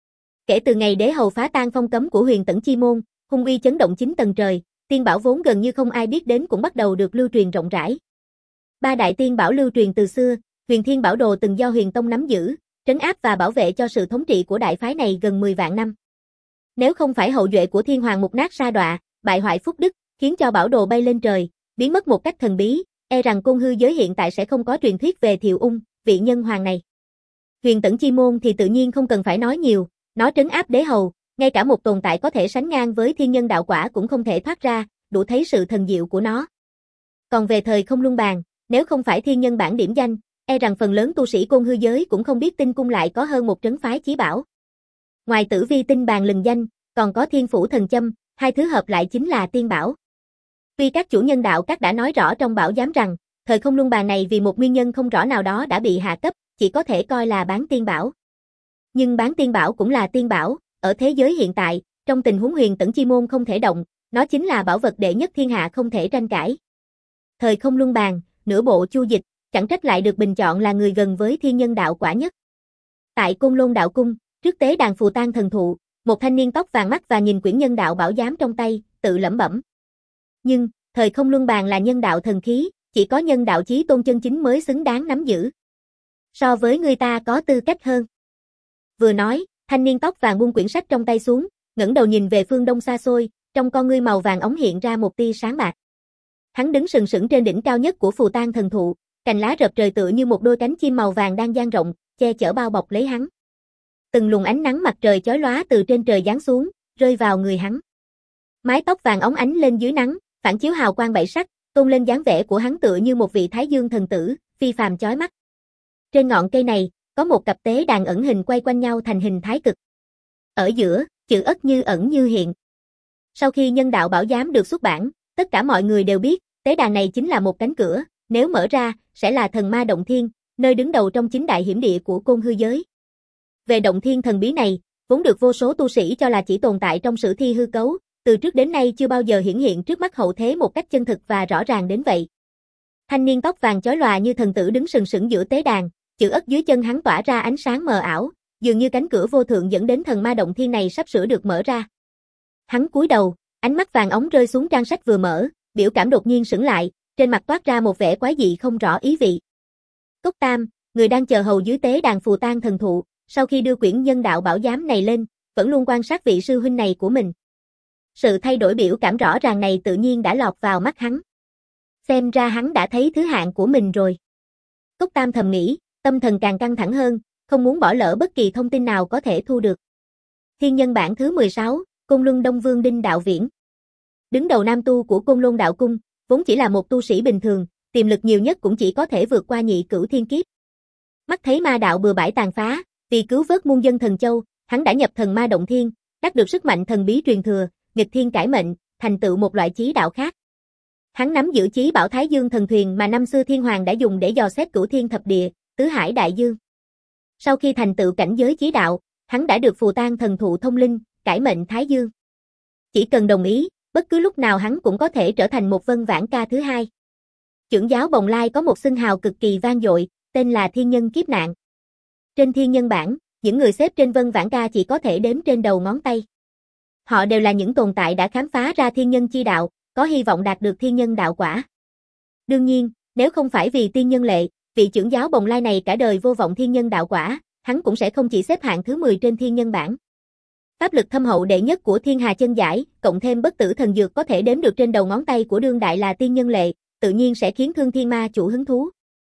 Kể từ ngày đế hầu phá tan phong cấm của Huyền Tẫn Chi Môn, hung uy chấn động chín tầng trời, tiên bảo vốn gần như không ai biết đến cũng bắt đầu được lưu truyền rộng rãi. Ba đại tiên bảo lưu truyền từ xưa, Huyền Thiên Bảo Đồ từng do Huyền Tông nắm giữ, trấn áp và bảo vệ cho sự thống trị của đại phái này gần mười vạn năm. Nếu không phải hậu duệ của Thiên Hoàng mục nát sa đọa, bại hoại phúc đức, khiến cho bảo đồ bay lên trời, biến mất một cách thần bí, e rằng côn hư giới hiện tại sẽ không có truyền thuyết về Thiệu Ung, vị nhân hoàng này. Huyền Tẫn Chi Môn thì tự nhiên không cần phải nói nhiều, nó trấn áp đế hầu, ngay cả một tồn tại có thể sánh ngang với thiên nhân đạo quả cũng không thể thoát ra, đủ thấy sự thần diệu của nó. Còn về thời không luân bàn, nếu không phải thiên nhân bản điểm danh, e rằng phần lớn tu sĩ côn hư giới cũng không biết Tinh Cung lại có hơn một trấn phái chí bảo. Ngoài Tử Vi tinh bàn lừng danh, còn có Thiên Phủ thần châm, hai thứ hợp lại chính là tiên bảo. Tuy các chủ nhân đạo các đã nói rõ trong bảo giám rằng, thời không luân bàn này vì một nguyên nhân không rõ nào đó đã bị hạ cấp, chỉ có thể coi là bán tiên bảo. Nhưng bán tiên bảo cũng là tiên bảo, ở thế giới hiện tại, trong tình huống Huyền Tẫn Chi Môn không thể động, nó chính là bảo vật đệ nhất thiên hạ không thể tranh cãi. Thời không luân bàn, nửa bộ Chu Dịch, chẳng trách lại được bình chọn là người gần với thiên nhân đạo quả nhất. Tại Côn Lôn Đạo Cung, trước tế đàn phù tang thần thụ, một thanh niên tóc vàng mắt và nhìn quyển nhân đạo bảo giám trong tay, tự lẩm bẩm. Nhưng, thời không luân bàn là nhân đạo thần khí, chỉ có nhân đạo chí tôn chân chính mới xứng đáng nắm giữ. So với người ta có tư cách hơn. Vừa nói, thanh niên tóc vàng buông quyển sách trong tay xuống, ngẩng đầu nhìn về phương đông xa xôi, trong con ngươi màu vàng óng hiện ra một tia sáng bạc. Hắn đứng sừng sững trên đỉnh cao nhất của phù tang thần thụ, cành lá rợp trời tựa như một đôi cánh chim màu vàng đang dang rộng, che chở bao bọc lấy hắn. Từng luồng ánh nắng mặt trời chói lóa từ trên trời giáng xuống, rơi vào người hắn. Mái tóc vàng óng ánh lên dưới nắng, phản chiếu hào quang bảy sắc, tôn lên dáng vẻ của hắn tựa như một vị thái dương thần tử, phi phàm chói mắt. Trên ngọn cây này, có một cặp tế đàn ẩn hình quay quanh nhau thành hình thái cực. Ở giữa, chữ ất như ẩn như hiện. Sau khi nhân đạo bảo giám được xuất bản, tất cả mọi người đều biết, tế đàn này chính là một cánh cửa, nếu mở ra, sẽ là thần ma động thiên, nơi đứng đầu trong chín đại hiểm địa của côn hư giới. Về động thiên thần bí này, vốn được vô số tu sĩ cho là chỉ tồn tại trong sử thi hư cấu, từ trước đến nay chưa bao giờ hiển hiện trước mắt hậu thế một cách chân thực và rõ ràng đến vậy. Thanh niên tóc vàng chói lòa như thần tử đứng sừng sững giữa tế đàn, chữ ất dưới chân hắn tỏa ra ánh sáng mờ ảo, dường như cánh cửa vô thượng dẫn đến thần ma động thiên này sắp sửa được mở ra. Hắn cúi đầu, ánh mắt vàng óng rơi xuống trang sách vừa mở, biểu cảm đột nhiên sững lại, trên mặt toát ra một vẻ quái dị không rõ ý vị. Cốc Tam, người đang chờ hầu dưới tế đàn phù tang thần thụ, sau khi đưa quyển nhân đạo bảo giám này lên, vẫn luôn quan sát vị sư huynh này của mình. Sự thay đổi biểu cảm rõ ràng này tự nhiên đã lọt vào mắt hắn. Xem ra hắn đã thấy thứ hạng của mình rồi. Cốc Tam thầm nghĩ, tâm thần càng căng thẳng hơn, không muốn bỏ lỡ bất kỳ thông tin nào có thể thu được. Thiên nhân bản thứ mười sáu, Côn Luân Đông Vương Đinh Đạo Viễn. Đứng đầu nam tu của Côn Luân Đạo Cung, vốn chỉ là một tu sĩ bình thường, tiềm lực nhiều nhất cũng chỉ có thể vượt qua nhị cửu thiên kiếp. Mắt thấy ma đạo bừa bãi tàn phá, vì cứu vớt muôn dân thần châu, hắn đã nhập thần ma động thiên, đắc được sức mạnh thần bí truyền thừa, nghịch thiên cải mệnh, thành tựu một loại chí đạo khác. Hắn nắm giữ chí bảo Thái Dương thần thuyền mà năm xưa Thiên Hoàng đã dùng để dò xét cửu thiên thập địa, tứ hải đại dương. Sau khi thành tựu cảnh giới chí đạo, hắn đã được phù tang thần thụ thông linh, cải mệnh Thái Dương. Chỉ cần đồng ý, bất cứ lúc nào hắn cũng có thể trở thành một Vân Vãn Ca thứ hai. Chưởng giáo Bồng Lai có một xưng hào cực kỳ vang dội, tên là Thiên Nhân Kiếp Nạn. Trên thiên nhân bản, những người xếp trên Vân Vãn Ca chỉ có thể đếm trên đầu ngón tay. Họ đều là những tồn tại đã khám phá ra thiên nhân chi đạo, có hy vọng đạt được thiên nhân đạo quả. Đương nhiên, nếu không phải vì tiên nhân lệ, vị chưởng giáo Bồng Lai này cả đời vô vọng thiên nhân đạo quả, hắn cũng sẽ không chỉ xếp hạng thứ mười trên thiên nhân bảng. Pháp lực thâm hậu đệ nhất của Thiên Hà chân giải, cộng thêm bất tử thần dược có thể đếm được trên đầu ngón tay của đương đại là tiên nhân lệ, tự nhiên sẽ khiến Thương Thiên Ma chủ hứng thú.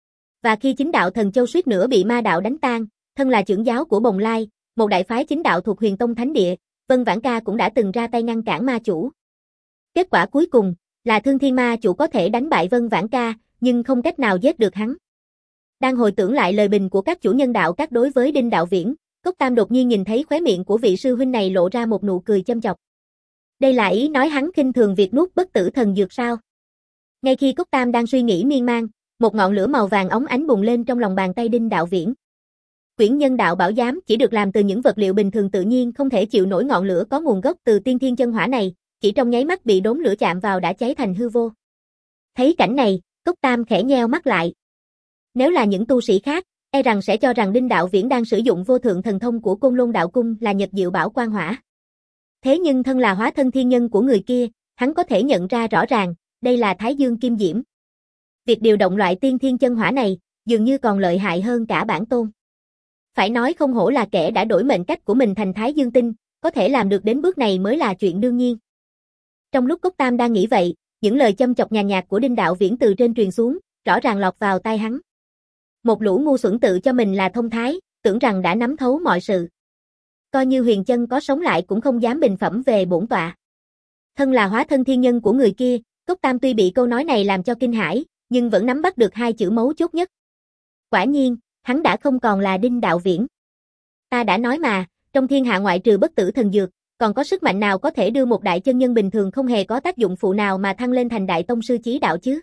Và khi chính đạo thần châu suýt nữa bị ma đạo đánh tan, thân là chưởng giáo của Bồng Lai, một đại phái chính đạo thuộc Huyền Tông Thánh Địa, Vân Vãn Ca cũng đã từng ra tay ngăn cản ma chủ. Kết quả cuối cùng là Thương Thiên Ma chủ có thể đánh bại Vân Vãn Ca, nhưng không cách nào giết được hắn. Đang hồi tưởng lại lời bình của các chủ nhân đạo các đối với Đinh Đạo Viễn, Cốc Tam đột nhiên nhìn thấy khóe miệng của vị sư huynh này lộ ra một nụ cười châm chọc. Đây là ý nói hắn khinh thường việc nuốt bất tử thần dược sao? Ngay khi Cốc Tam đang suy nghĩ miên man, một ngọn lửa màu vàng óng ánh bùng lên trong lòng bàn tay Đinh Đạo Viễn. Quyển nhân đạo bảo giám chỉ được làm từ những vật liệu bình thường tự nhiên không thể chịu nổi ngọn lửa có nguồn gốc từ tiên thiên chân hỏa này, chỉ trong nháy mắt bị đốm lửa chạm vào đã cháy thành hư vô. Thấy cảnh này, Cốc Tam khẽ nheo mắt lại. Nếu là những tu sĩ khác, e rằng sẽ cho rằng Đinh Đạo Viễn đang sử dụng vô thượng thần thông của Côn Luân Đạo Cung là Nhật Diệu Bảo Quang Hỏa. Thế nhưng thân là hóa thân thiên nhân của người kia, hắn có thể nhận ra rõ ràng, đây là Thái Dương Kim Diễm. Việc điều động loại tiên thiên chân hỏa này, dường như còn lợi hại hơn cả bản tôn. Phải nói không hổ là kẻ đã đổi mệnh cách của mình thành Thái Dương Tinh, có thể làm được đến bước này mới là chuyện đương nhiên. Trong lúc Cốc Tam đang nghĩ vậy, những lời châm chọc nhàn nhạt của Đinh Đạo Viễn từ trên truyền xuống, rõ ràng lọt vào tai hắn. Một lũ ngu xuẩn tự cho mình là thông thái, tưởng rằng đã nắm thấu mọi sự. Coi như Huyền Chân có sống lại cũng không dám bình phẩm về bổn tọa. Thân là hóa thân thiên nhân của người kia, Cốc Tam tuy bị câu nói này làm cho kinh hãi, nhưng vẫn nắm bắt được hai chữ mấu chốt nhất. Quả nhiên, hắn đã không còn là Đinh Đạo Viễn. Ta đã nói mà, trong thiên hạ ngoại trừ bất tử thần dược, còn có sức mạnh nào có thể đưa một đại chân nhân bình thường không hề có tác dụng phụ nào mà thăng lên thành đại tông sư chí đạo chứ?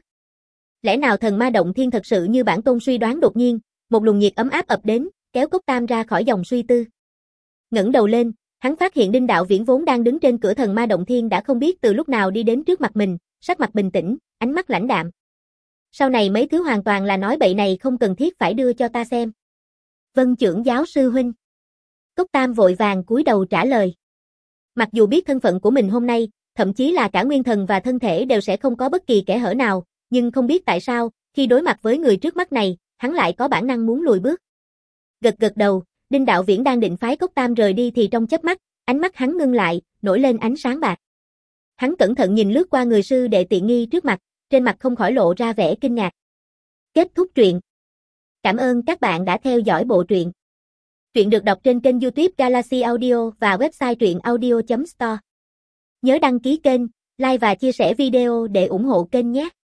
Lẽ nào thần ma động thiên thật sự như bản tôn suy đoán? Đột nhiên, một luồng nhiệt ấm áp ập đến, kéo Cốc Tam ra khỏi dòng suy tư. Ngẩng đầu lên, hắn phát hiện Đinh Đạo Viễn vốn đang đứng trên cửa thần ma động thiên đã không biết từ lúc nào đi đến trước mặt mình, sắc mặt bình tĩnh, ánh mắt lãnh đạm. Sau này mấy thứ hoàn toàn là nói bậy này không cần thiết phải đưa cho ta xem. Vân trưởng giáo sư huynh. Cốc Tam vội vàng cúi đầu trả lời. Mặc dù biết thân phận của mình hôm nay, thậm chí là cả nguyên thần và thân thể đều sẽ không có bất kỳ kẽ hở nào, nhưng không biết tại sao, khi đối mặt với người trước mắt này, hắn lại có bản năng muốn lùi bước. Gật gật đầu, Đinh Đạo Viễn đang định phái Cốc Tam rời đi thì trong chớp mắt, ánh mắt hắn ngưng lại, nổi lên ánh sáng bạc. Hắn cẩn thận nhìn lướt qua người sư đệ tiện nghi trước mặt, trên mặt không khỏi lộ ra vẻ kinh ngạc. Kết thúc truyện. Cảm ơn các bạn đã theo dõi bộ truyện. Truyện được đọc trên kênh YouTube Galaxy Audio và website truyện audio chấm store. Nhớ đăng ký kênh, like và chia sẻ video để ủng hộ kênh nhé.